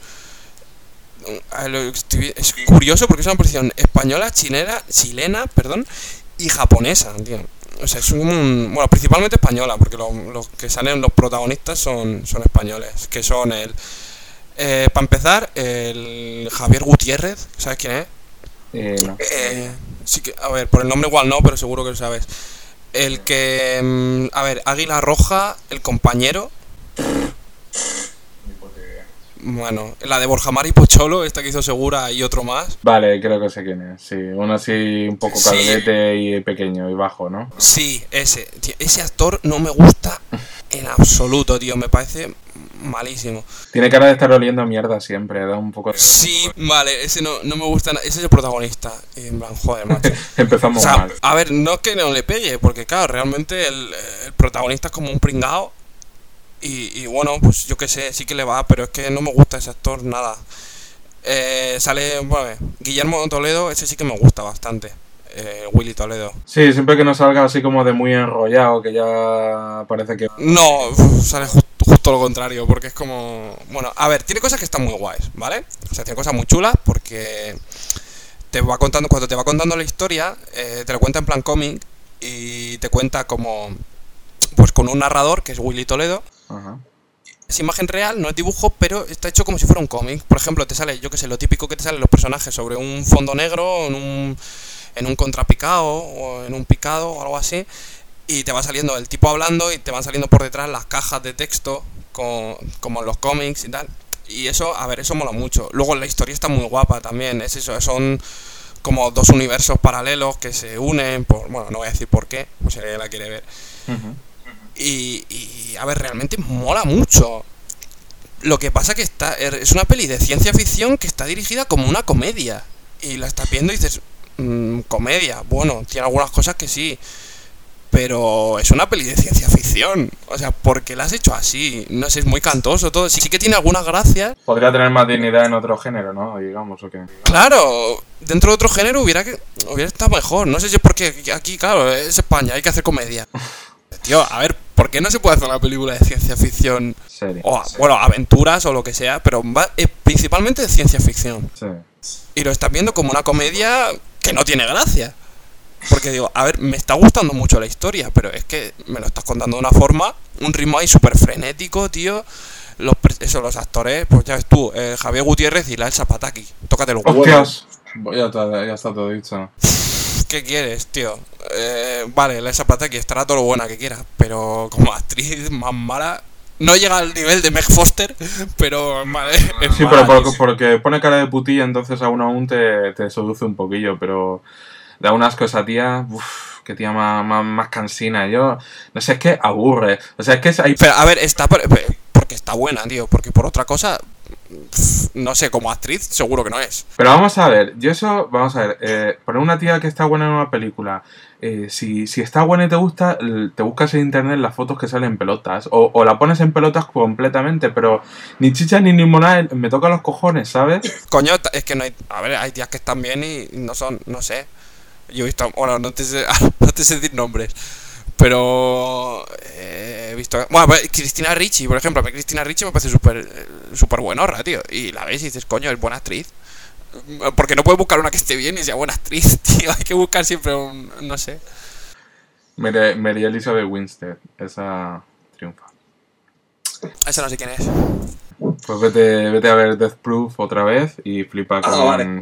Es curioso porque es una producción española, chilena, y japonesa, tío. O sea, es bueno, principalmente española, porque los que salen los protagonistas son españoles, que son para empezar, el Javier Gutiérrez, ¿sabes quién es? No. Sí que, a ver, por el nombre igual no, pero seguro que lo sabes. El que, a ver, Águila Roja, El Compañero. Bueno, la de Borja Mari Pocholo, esta que hizo Segura y otro más. Vale, creo que sé quién es, sí. Uno así un poco calvete y pequeño y bajo, ¿no? Sí, ese. Tío, ese actor no me gusta en absoluto, tío. Me parece malísimo. Tiene cara de estar oliendo a mierda siempre, da un poco de... Sí, vale, ese no me gusta. Ese es el protagonista. Y en plan, joder, macho. Empezamos mal. A ver, no es que no le pegue, porque claro, realmente el protagonista es como un pringao. Y bueno, pues yo qué sé, sí que le va, pero es que no me gusta ese actor, nada. Sale, bueno, Guillermo Toledo, ese sí que me gusta bastante. Willy Toledo. Sí, siempre que no salga así como de muy enrollado, que ya parece que... No, sale justo lo contrario, porque es como... Bueno, a ver, tiene cosas que están muy guays, ¿vale? O sea, tiene cosas muy chulas porque te va contando, cuando te va contando la historia, te lo cuenta en plan cómic y te cuenta como... Pues con un narrador, que es Willy Toledo. Ajá. Es imagen real, no es dibujo, pero está hecho como si fuera un cómic. Por ejemplo, te sale, yo que sé, lo típico que te salen los personajes sobre un fondo negro, en un contrapicado o en un picado o algo así, y te va saliendo el tipo hablando y te van saliendo por detrás las cajas de texto como en los cómics y tal. Y eso, a ver, eso mola mucho. Luego la historia está muy guapa también, es eso, son como dos universos paralelos que se unen, bueno, no voy a decir por qué, pues si alguien la quiere ver. Uh-huh. Y a ver, realmente mola mucho. Lo que pasa que es una peli de ciencia ficción que está dirigida como una comedia. Y la estás viendo y dices, comedia, bueno, tiene algunas cosas que sí, pero es una peli de ciencia ficción. O sea, ¿por qué la has hecho así? No sé, es muy cantoso todo. Sí que tiene algunas gracias. Podría tener más dignidad en otro género, ¿no? Digamos, ¿o qué? Claro, dentro de otro género hubiera estado mejor. No sé si es porque aquí, claro, es España, hay que hacer comedia. Tío, a ver, ¿por qué no se puede hacer una película de ciencia ficción? Serio. O, bueno, aventuras o lo que sea, pero principalmente de ciencia ficción. Sí. Y lo estás viendo como una comedia que no tiene gracia. Porque digo, a ver, me está gustando mucho la historia, pero es que me lo estás contando de una forma, un ritmo ahí súper frenético, tío. Los actores, pues ya ves tú, Javier Gutiérrez y la Elsa Pataki. Tócate los huevos. ¡Hostias! Ya está todo dicho. ¿Qué quieres, tío? Vale, la Elsa Pataki estará todo lo buena que quiera, pero como actriz más mala... No llega al nivel de Meg Foster, pero vale, sí, mala, pero porque pone cara de putilla, entonces aún te seduce un poquillo, pero da un asco esa tía, qué tía más cansina. Yo, no sé, es que aburre. O sea, es que hay... Pero, a ver, porque está buena, tío, porque por otra cosa... No sé, como actriz seguro que no es. Pero vamos a ver, poner una tía que está buena en una película, si está buena y te gusta, te buscas en internet las fotos que salen en pelotas, o la pones en pelotas completamente, pero ni chicha ni limonada, me toca los cojones, ¿sabes? Coño, es que no hay... A ver, hay tías que están bien y no son, no sé. Yo he visto... Bueno, no te sé decir nombres, pero he visto... Bueno, Cristina Ricci, por ejemplo. A mí Cristina Ricci me parece súper buenorra, tío. Y la ves y dices, coño, es buena actriz. Porque no puedes buscar una que esté bien y sea buena actriz, tío. Hay que buscar siempre no sé. Mary Elizabeth Winstead. Esa triunfa. Esa no sé quién es. Pues vete a ver Death Proof otra vez y flipa vale.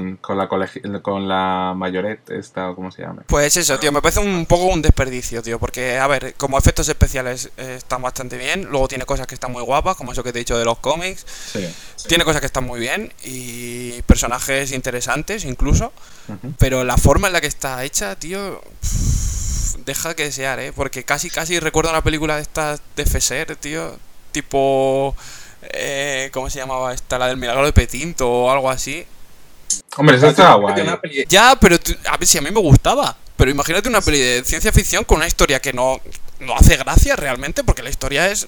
con la mayoret esta, o como se llama. Pues eso, tío, me parece un poco un desperdicio, tío, porque, a ver, como efectos especiales están bastante bien, luego tiene cosas que están muy guapas, como eso que te he dicho de los cómics, sí. Tiene cosas que están muy bien y personajes interesantes incluso, pero la forma en la que está hecha, tío, deja que desear, porque casi recuerdo una película de estas de Fesser, tío, tipo... ¿cómo se llamaba esta? La del Milagro de Petinto o algo así. Hombre, esa estaba guay. Ya, pero a ver si a mí me gustaba. Pero imagínate una peli de ciencia ficción con una historia que no hace gracia realmente, porque la historia es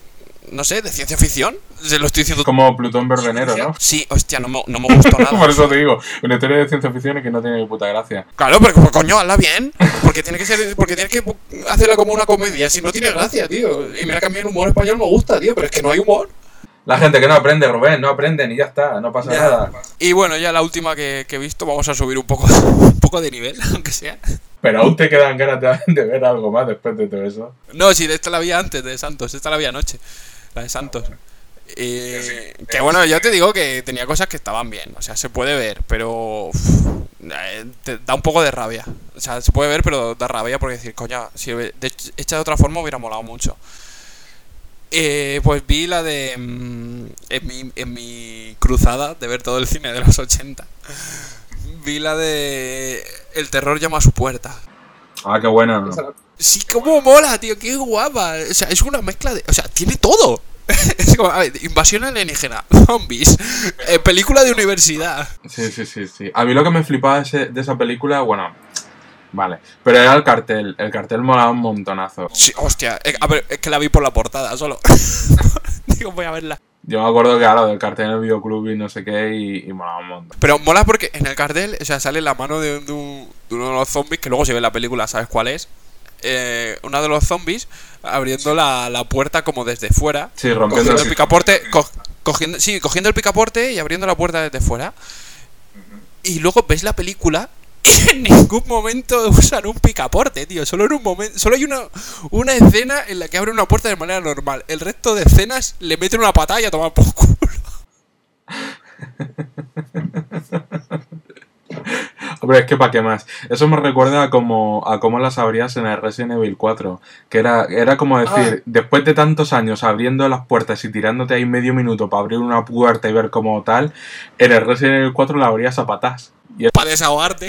no sé, de ciencia ficción. Se lo estoy diciendo. Como Plutón Verbenero, ¿no? Sí, hostia, no me gustó nada. Por eso te digo, una historia de ciencia ficción y que no tiene ni puta gracia. Claro, pero pues, coño, hazla bien. Porque tienes que hacerla como una comedia. Si no tiene gracia, tío. Y mira que a mí el humor español me gusta, tío, pero es que no hay humor. La gente que no aprende, Rubén, no aprenden y ya está, no pasa nada. Y bueno, ya la última que he visto, vamos a subir un poco de nivel, aunque sea. Pero aún te quedan ganas de ver algo más después de todo eso. No, sí, de esta la vi antes de Santos, esta la vi anoche, la de Santos. Que bueno, yo te digo que tenía cosas que estaban bien, o sea, se puede ver, pero te da un poco de rabia. O sea, se puede ver, pero da rabia porque decir, coño, si hecha de otra forma hubiera molado mucho. Pues vi la de en mi cruzada de ver todo el cine de los 80. Vi la de El terror llama a su puerta. Ah, qué buena, ¿no? Sí, cómo mola, tío, qué guapa. O sea, es una mezcla de... O sea, tiene todo. Es como, a ver, invasión alienígena, zombies, película de universidad. Sí. A mí lo que me flipaba de esa película, bueno... Vale, pero era el cartel molaba un montonazo. Sí, hostia, a ver, es que la vi por la portada solo. Digo, voy a verla. Yo me acuerdo que claro, del cartel en el videoclub y no sé qué, y molaba un montón. Pero mola porque en el cartel, o sea, sale la mano de uno de los zombies, que luego se ve en la película, ¿sabes cuál es? Uno de los zombies abriendo la puerta como desde fuera. Sí, rompiendo el picaporte, cogiendo el picaporte y abriendo la puerta desde fuera. Y luego ves la película. En ningún momento usan un picaporte, tío. Solo en un momento. Solo hay una escena en la que abre una puerta de manera normal. El resto de escenas le meten una patada y a tomar por culo. Hombre, es que ¿para qué más? Eso me recuerda a cómo las abrías en el Resident Evil 4. Que era como decir, después de tantos años abriendo las puertas y tirándote ahí medio minuto para abrir una puerta y ver cómo tal, en el Resident Evil 4 la abrías a patas. Para desahogarte.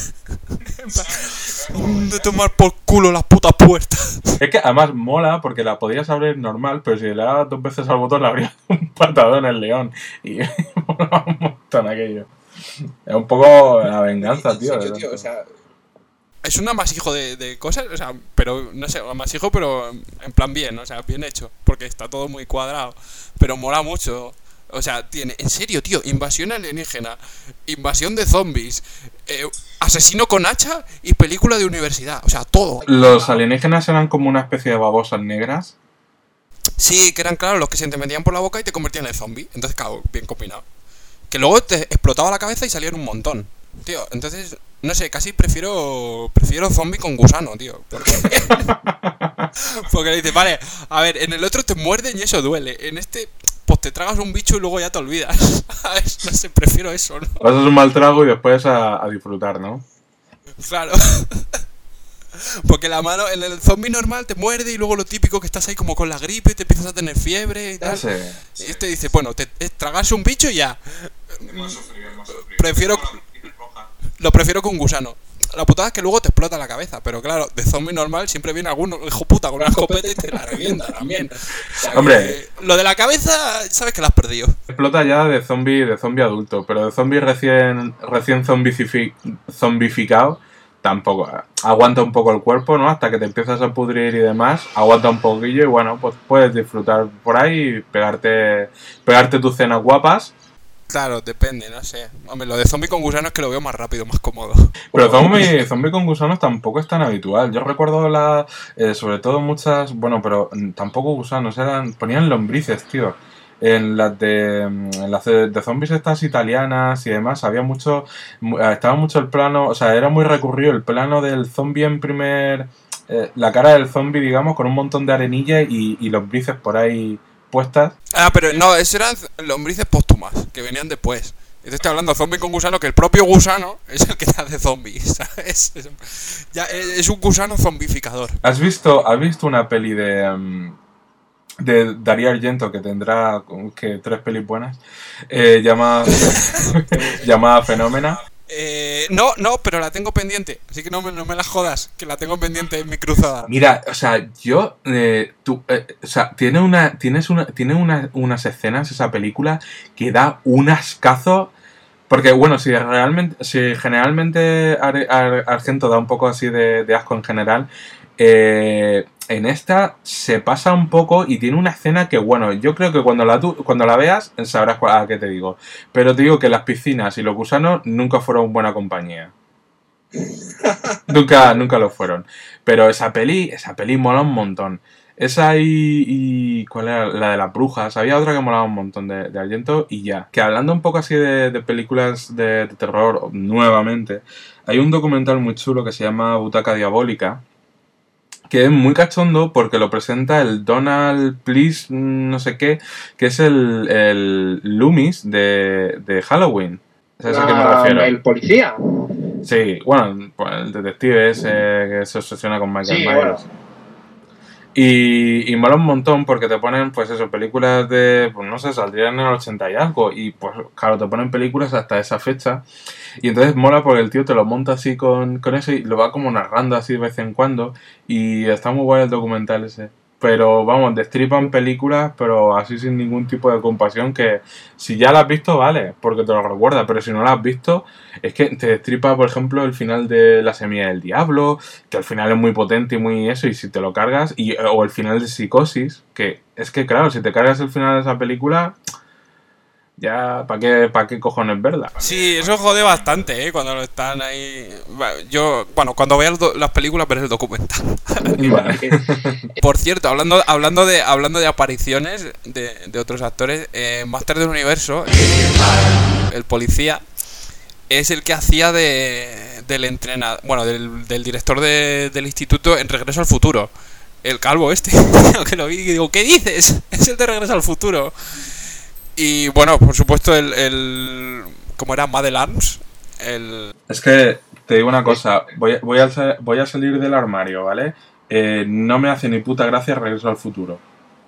De tomar por culo las putas puertas. Es que además mola porque la podías abrir normal, pero si le dabas 2 veces al botón le abrías un patadón el león. Y mola un montón aquello. Es un poco la venganza, tío. Tío, o sea... Es un amasijo de cosas, o sea, pero no sé, amasijo, pero en plan bien, o sea, bien hecho. Porque está todo muy cuadrado. Pero mola mucho. O sea, tiene, en serio, tío, invasión alienígena, invasión de zombies, asesino con hacha y película de universidad. O sea, todo. ¿Los alienígenas eran como una especie de babosas negras? Sí, que eran, claro, los que se te metían por la boca y te convertían en zombie. Entonces, claro, bien combinado. Que luego te explotaba la cabeza y salían un montón. Tío, entonces, no sé, casi prefiero zombie con gusano, tío. Porque le dices, vale, a ver, en el otro te muerden y eso duele. En este... pues te tragas un bicho y luego ya te olvidas. No sé, prefiero eso, ¿no? Pasas un mal trago y después a disfrutar, ¿no? Claro. Porque la mano, en el zombie normal te muerde y luego lo típico que estás ahí como con la gripe y te empiezas a tener fiebre y tal. Y este dice, bueno, tragarse un bicho y ya. Lo prefiero con gusano. La putada es que luego te explota la cabeza, pero claro, de zombie normal siempre viene alguno, hijo puta, con una escopeta y te la revienta también. O sea, hombre, lo de la cabeza, sabes que la has perdido. Explota ya de zombie adulto, pero de zombie recién zombificado, tampoco. Aguanta un poco el cuerpo, ¿no? Hasta que te empiezas a pudrir y demás, aguanta un poquillo y bueno, pues puedes disfrutar por ahí y pegarte tus cenas guapas. Claro, depende, no sé. Hombre, lo de zombie con gusanos es que lo veo más rápido, más cómodo. Pero zombie con gusanos tampoco es tan habitual. Yo recuerdo sobre todo muchas, bueno, pero tampoco gusanos, ponían lombrices, tío. En las de zombies estas italianas y demás, estaba mucho el plano, o sea, era muy recurrido el plano del zombie en la cara del zombie, digamos, con un montón de arenilla y lombrices por ahí puestas. Ah, pero no, eso eran lombrices póstumas, que venían después. Y te estoy hablando de zombie con gusano, que el propio gusano es el que te hace zombie, ¿sabes? Es un gusano zombificador. ¿Has visto una peli de Darío Argento, que tendrá 3 pelis buenas, llamada Fenómena? No, pero la tengo pendiente. Así que no me la jodas, que la tengo pendiente en mi cruzada. Mira, o sea, tiene unas escenas esa película que da un ascazo. Porque, bueno, si generalmente Argento da un poco así de asco en general, En esta se pasa un poco y tiene una escena que, bueno, yo creo que cuando la veas sabrás a qué te digo. Pero te digo que las piscinas y los gusanos nunca fueron buena compañía. Nunca lo fueron. Pero esa peli mola un montón. Esa y ¿cuál era? La de las brujas. Había otra que molaba un montón de Argento y ya. Que hablando un poco así de películas de terror, nuevamente, hay un documental muy chulo que se llama Butaca Diabólica, que es muy cachondo porque lo presenta el Donald Please no sé qué, que es el Loomis de Halloween. ¿Sabes a qué me refiero? El policía. Sí, bueno, pues el detective ese que se obsesiona con Michael Myers. Bueno. Y mola un montón porque te ponen, pues eso, películas de, pues no sé, saldrían en el 80 y algo. Y pues claro, te ponen películas hasta esa fecha. Y entonces mola porque el tío te lo monta así con eso y lo va como narrando así de vez en cuando. Y está muy guay el documental ese. Pero vamos, destripan películas, pero así sin ningún tipo de compasión, que si ya la has visto, vale, porque te lo recuerda, pero si no la has visto, es que te destripa, por ejemplo, el final de La Semilla del Diablo, que al final es muy potente y muy eso, y si te lo cargas, o el final de Psicosis, que es que claro, si te cargas el final de esa película, ya, ¿para qué cojones verla? Sí, eso jode bastante, cuando lo están ahí. Yo, bueno, cuando veas las películas veré el documental. Vale. Por cierto, hablando de apariciones de otros actores, Master del Universo, el policía, es el que hacía del entrenador, bueno, del director del instituto en Regreso al Futuro. El calvo este, que lo vi y digo, ¿qué dices? Es el de Regreso al Futuro. Y bueno, por supuesto, ¿cómo era? Madel Arms. Es que te digo una cosa, voy a salir del armario, ¿vale? No me hace ni puta gracia Regreso al Futuro.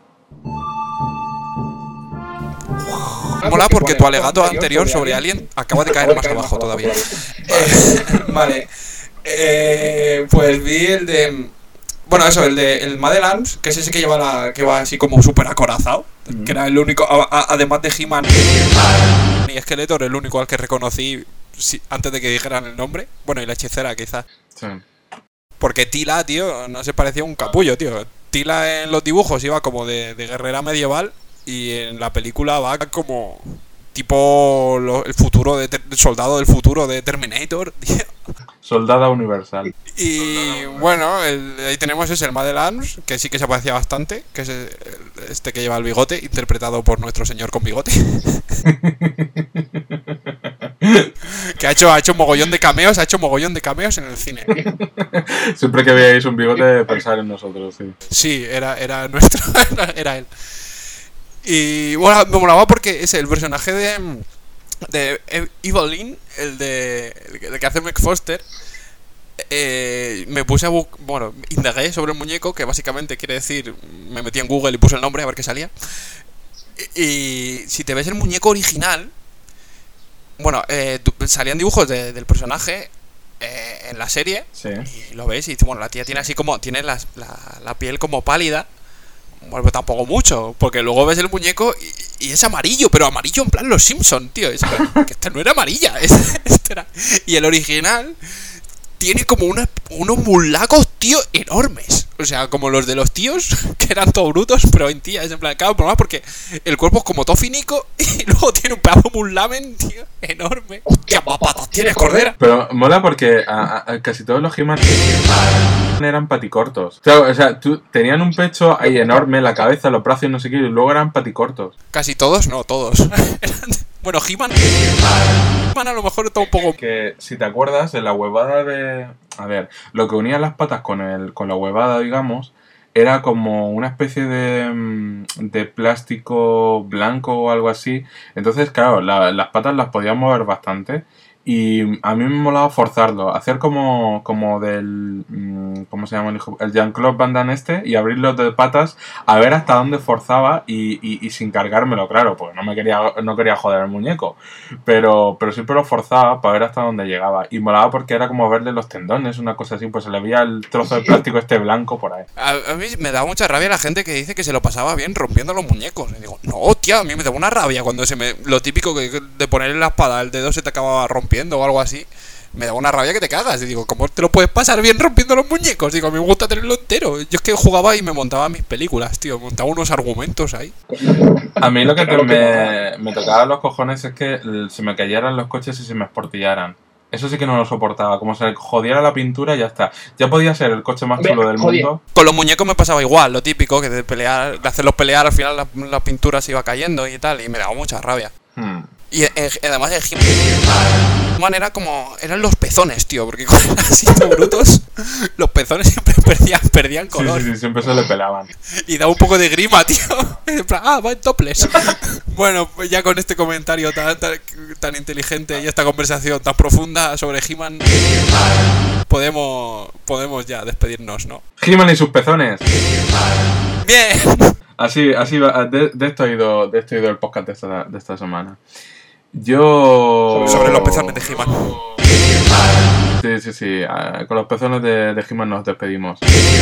Mola porque tu alegato anterior sobre Alien acaba de caer más abajo todavía. Vale. Pues vi el de... Bueno, eso, el Madel Arms, que es ese que va así como súper acorazado, que era el único, además de He-Man y Skeletor, el único al que reconocí antes de que dijeran el nombre. Bueno, y la hechicera, quizás. Sí. Porque Tila, tío, no se parecía a un capullo, tío. Tila en los dibujos iba como de guerrera medieval y en la película va como tipo el futuro el soldado del futuro de Terminator, tío. Soldada universal. Y bueno, ahí tenemos el Madel Arms, que sí que se parecía bastante, que es este que lleva el bigote, interpretado por nuestro señor con bigote. Que ha hecho mogollón de cameos en el cine. Siempre que veáis un bigote, pensar en nosotros, sí. Sí, era nuestro, era él. Y bueno, me molaba porque es el personaje de Evelyn, el que hace Meg Foster. Me puse indagué sobre el muñeco, que básicamente quiere decir, me metí en Google y puse el nombre a ver qué salía. Y si te ves el muñeco original, bueno, salían dibujos del personaje en la serie, sí. Y lo ves y dices, bueno, la tía tiene así como, tiene la piel como pálida. Bueno, pero tampoco mucho, porque luego ves el muñeco y es amarillo, pero amarillo en plan Los Simpson, tío. Que esta no era amarilla, esta era. Y el original tiene como unos mulacos, tío, enormes. O sea, como los de los tíos, que eran todos brutos, pero en tía es en plan, claro, por más porque el cuerpo es como todo finico y luego tiene un pedazo de mulamen, tío, enorme. ¡Hostia, papatas tienes, cordera! Pero mola porque a casi todos los He-Man eran paticortos. O sea, tenían un pecho ahí enorme, la cabeza, los brazos, no sé qué, y luego eran paticortos. Casi todos, no, todos. Bueno, He-Man a lo mejor está un poco... Que si te acuerdas de la huevada de... A ver, lo que unía las patas con la huevada, digamos, era como una especie de plástico blanco o algo así. Entonces, claro, las patas las podías mover bastante. Y a mí me molaba forzarlo, hacer como del... ¿Cómo se llama el hijo? El Jean-Claude Van Damme y abrirlo de patas a ver hasta dónde forzaba y sin cargármelo, claro, porque no quería joder al muñeco. Pero siempre lo forzaba para ver hasta dónde llegaba. Y molaba porque era como verle los tendones, una cosa así, pues se le veía el trozo de plástico blanco por ahí. A mí me da mucha rabia la gente que dice que se lo pasaba bien rompiendo los muñecos. Y digo, no, tía, a mí me da una rabia cuando lo típico de ponerle la espada, el dedo se te acababa rompiendo o algo así. me daba una rabia que te cagas. Y digo, ¿cómo te lo puedes pasar bien rompiendo los muñecos? Digo, me gusta tenerlo entero. Yo es que jugaba y me montaba mis películas, tío. Montaba unos argumentos ahí. A mí lo que me tocaba los cojones es que se me cayeran los coches y se me esportillaran. Eso sí que no lo soportaba. Como se jodiera la pintura, ya está. Ya podía ser el coche más chulo del mundo. Con los muñecos me pasaba igual, lo típico, que de hacerlos pelear, al final la pintura se iba cayendo y tal, y me daba mucha rabia. Y además el He-Man eran los pezones, tío, porque con así tan brutos, los pezones siempre perdían color. Sí, siempre se le pelaban. Y da un poco de grima, tío. En plan, va en topless. Bueno, pues ya con este comentario tan inteligente y esta conversación tan profunda sobre He-Man, podemos ya despedirnos, ¿no? He-Man y sus pezones. Bien. Así va, de esto ha ido el podcast de esta semana. Sobre los pezones de He-Man. Sí. Con los pezones de He-Man nos despedimos.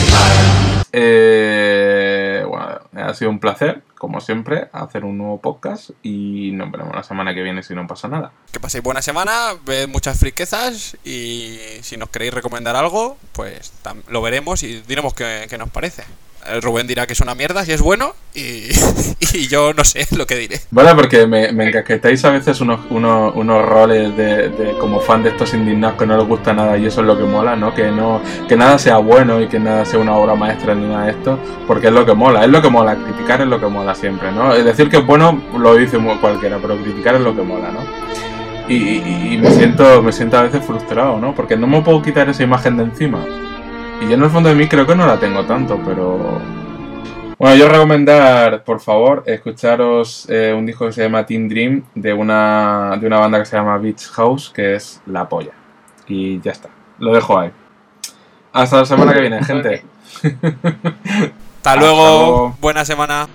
Bueno, ha sido un placer, como siempre, hacer un nuevo podcast y nos veremos la semana que viene si no pasa nada. Que paséis buena semana, ved muchas friquezas y si nos queréis recomendar algo, pues lo veremos y diremos qué nos parece. El Rubén dirá que es una mierda si es bueno y yo no sé lo que diré. Bueno, porque me encasquetáis a veces unos roles de como fan de estos indignados que no les gusta nada y eso es lo que mola, ¿no? Que nada sea bueno y que nada sea una obra maestra ni nada de esto, porque es lo que mola, criticar es lo que mola siempre, ¿no? Es decir que es bueno lo dice cualquiera, pero criticar es lo que mola, ¿no? Y me siento a veces frustrado, ¿no? Porque no me puedo quitar esa imagen de encima. Y yo en el fondo de mí creo que no la tengo tanto, pero... Bueno, yo recomendar, por favor, escucharos un disco que se llama Teen Dream de una banda que se llama Beach House, que es la polla. Y ya está, lo dejo ahí. Hasta la semana que viene, gente. Hasta luego, buena semana.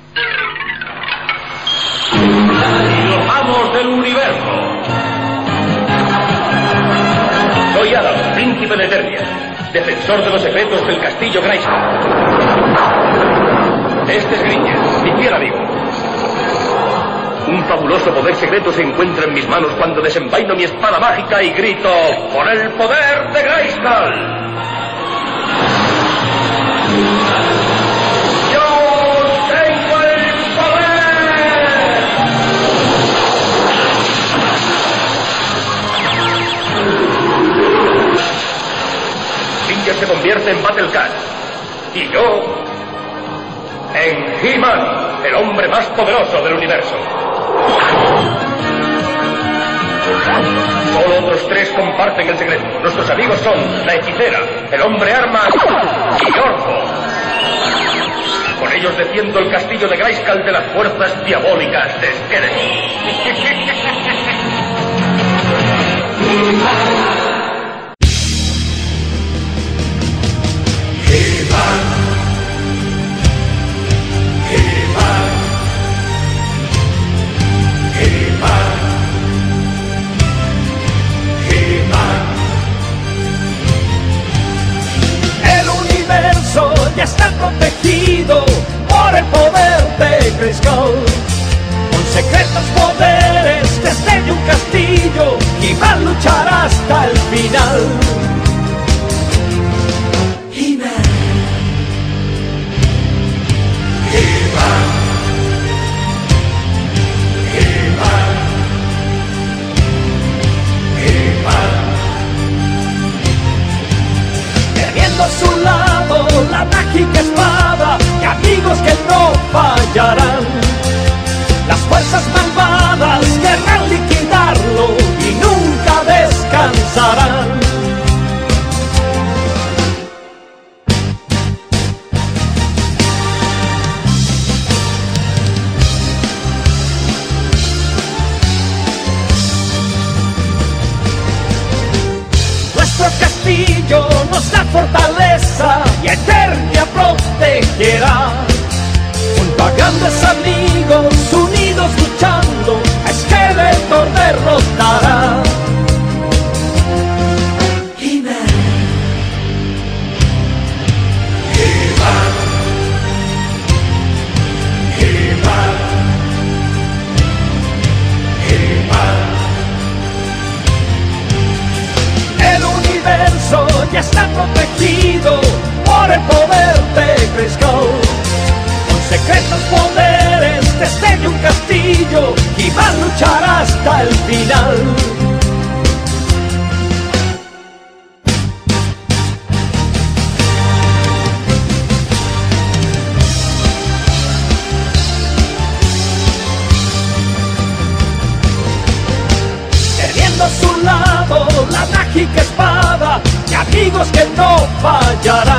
Los amos del universo. Soy Adam, príncipe de Eternia, defensor de los secretos del castillo Grayskull. Este es Gringer, mi fiel amigo. Un fabuloso poder secreto se encuentra en mis manos cuando desenvaino mi espada mágica y grito ¡por el poder de Grayskull! ¡Yo tengo el poder! Gringer se convierte en Battle Cat y yo en He-Man, el hombre más poderoso del universo. Solo otros tres comparten el secreto. Nuestros amigos son la hechicera, el hombre armas y Orko. Con ellos defiendo el castillo de Grayskull de las fuerzas diabólicas de Skeletor. Ya está protegido por el poder de Grayskull. Con secretos poderes desde un castillo y va a luchar hasta el final. He-Man, He-Man, He-Man, He-Man. Teniendo a su lado la mágica espada y amigos que no fallarán. Las fuerzas malvadas querrán liquidarlo y nunca descansarán. Nuestro castillo nos da fortaleza y Eternia protegerá. Junto a grandes amigos unidos luchando, a Skeletor derrotará. He-Man, He-Man, He-Man, He-Man. protegido por el poder de Grayskull. Con secretos poderes desde un castillo, He-Man luchará hasta el final. Teniendo a su lado la mágica espada y amigos que no fallarán.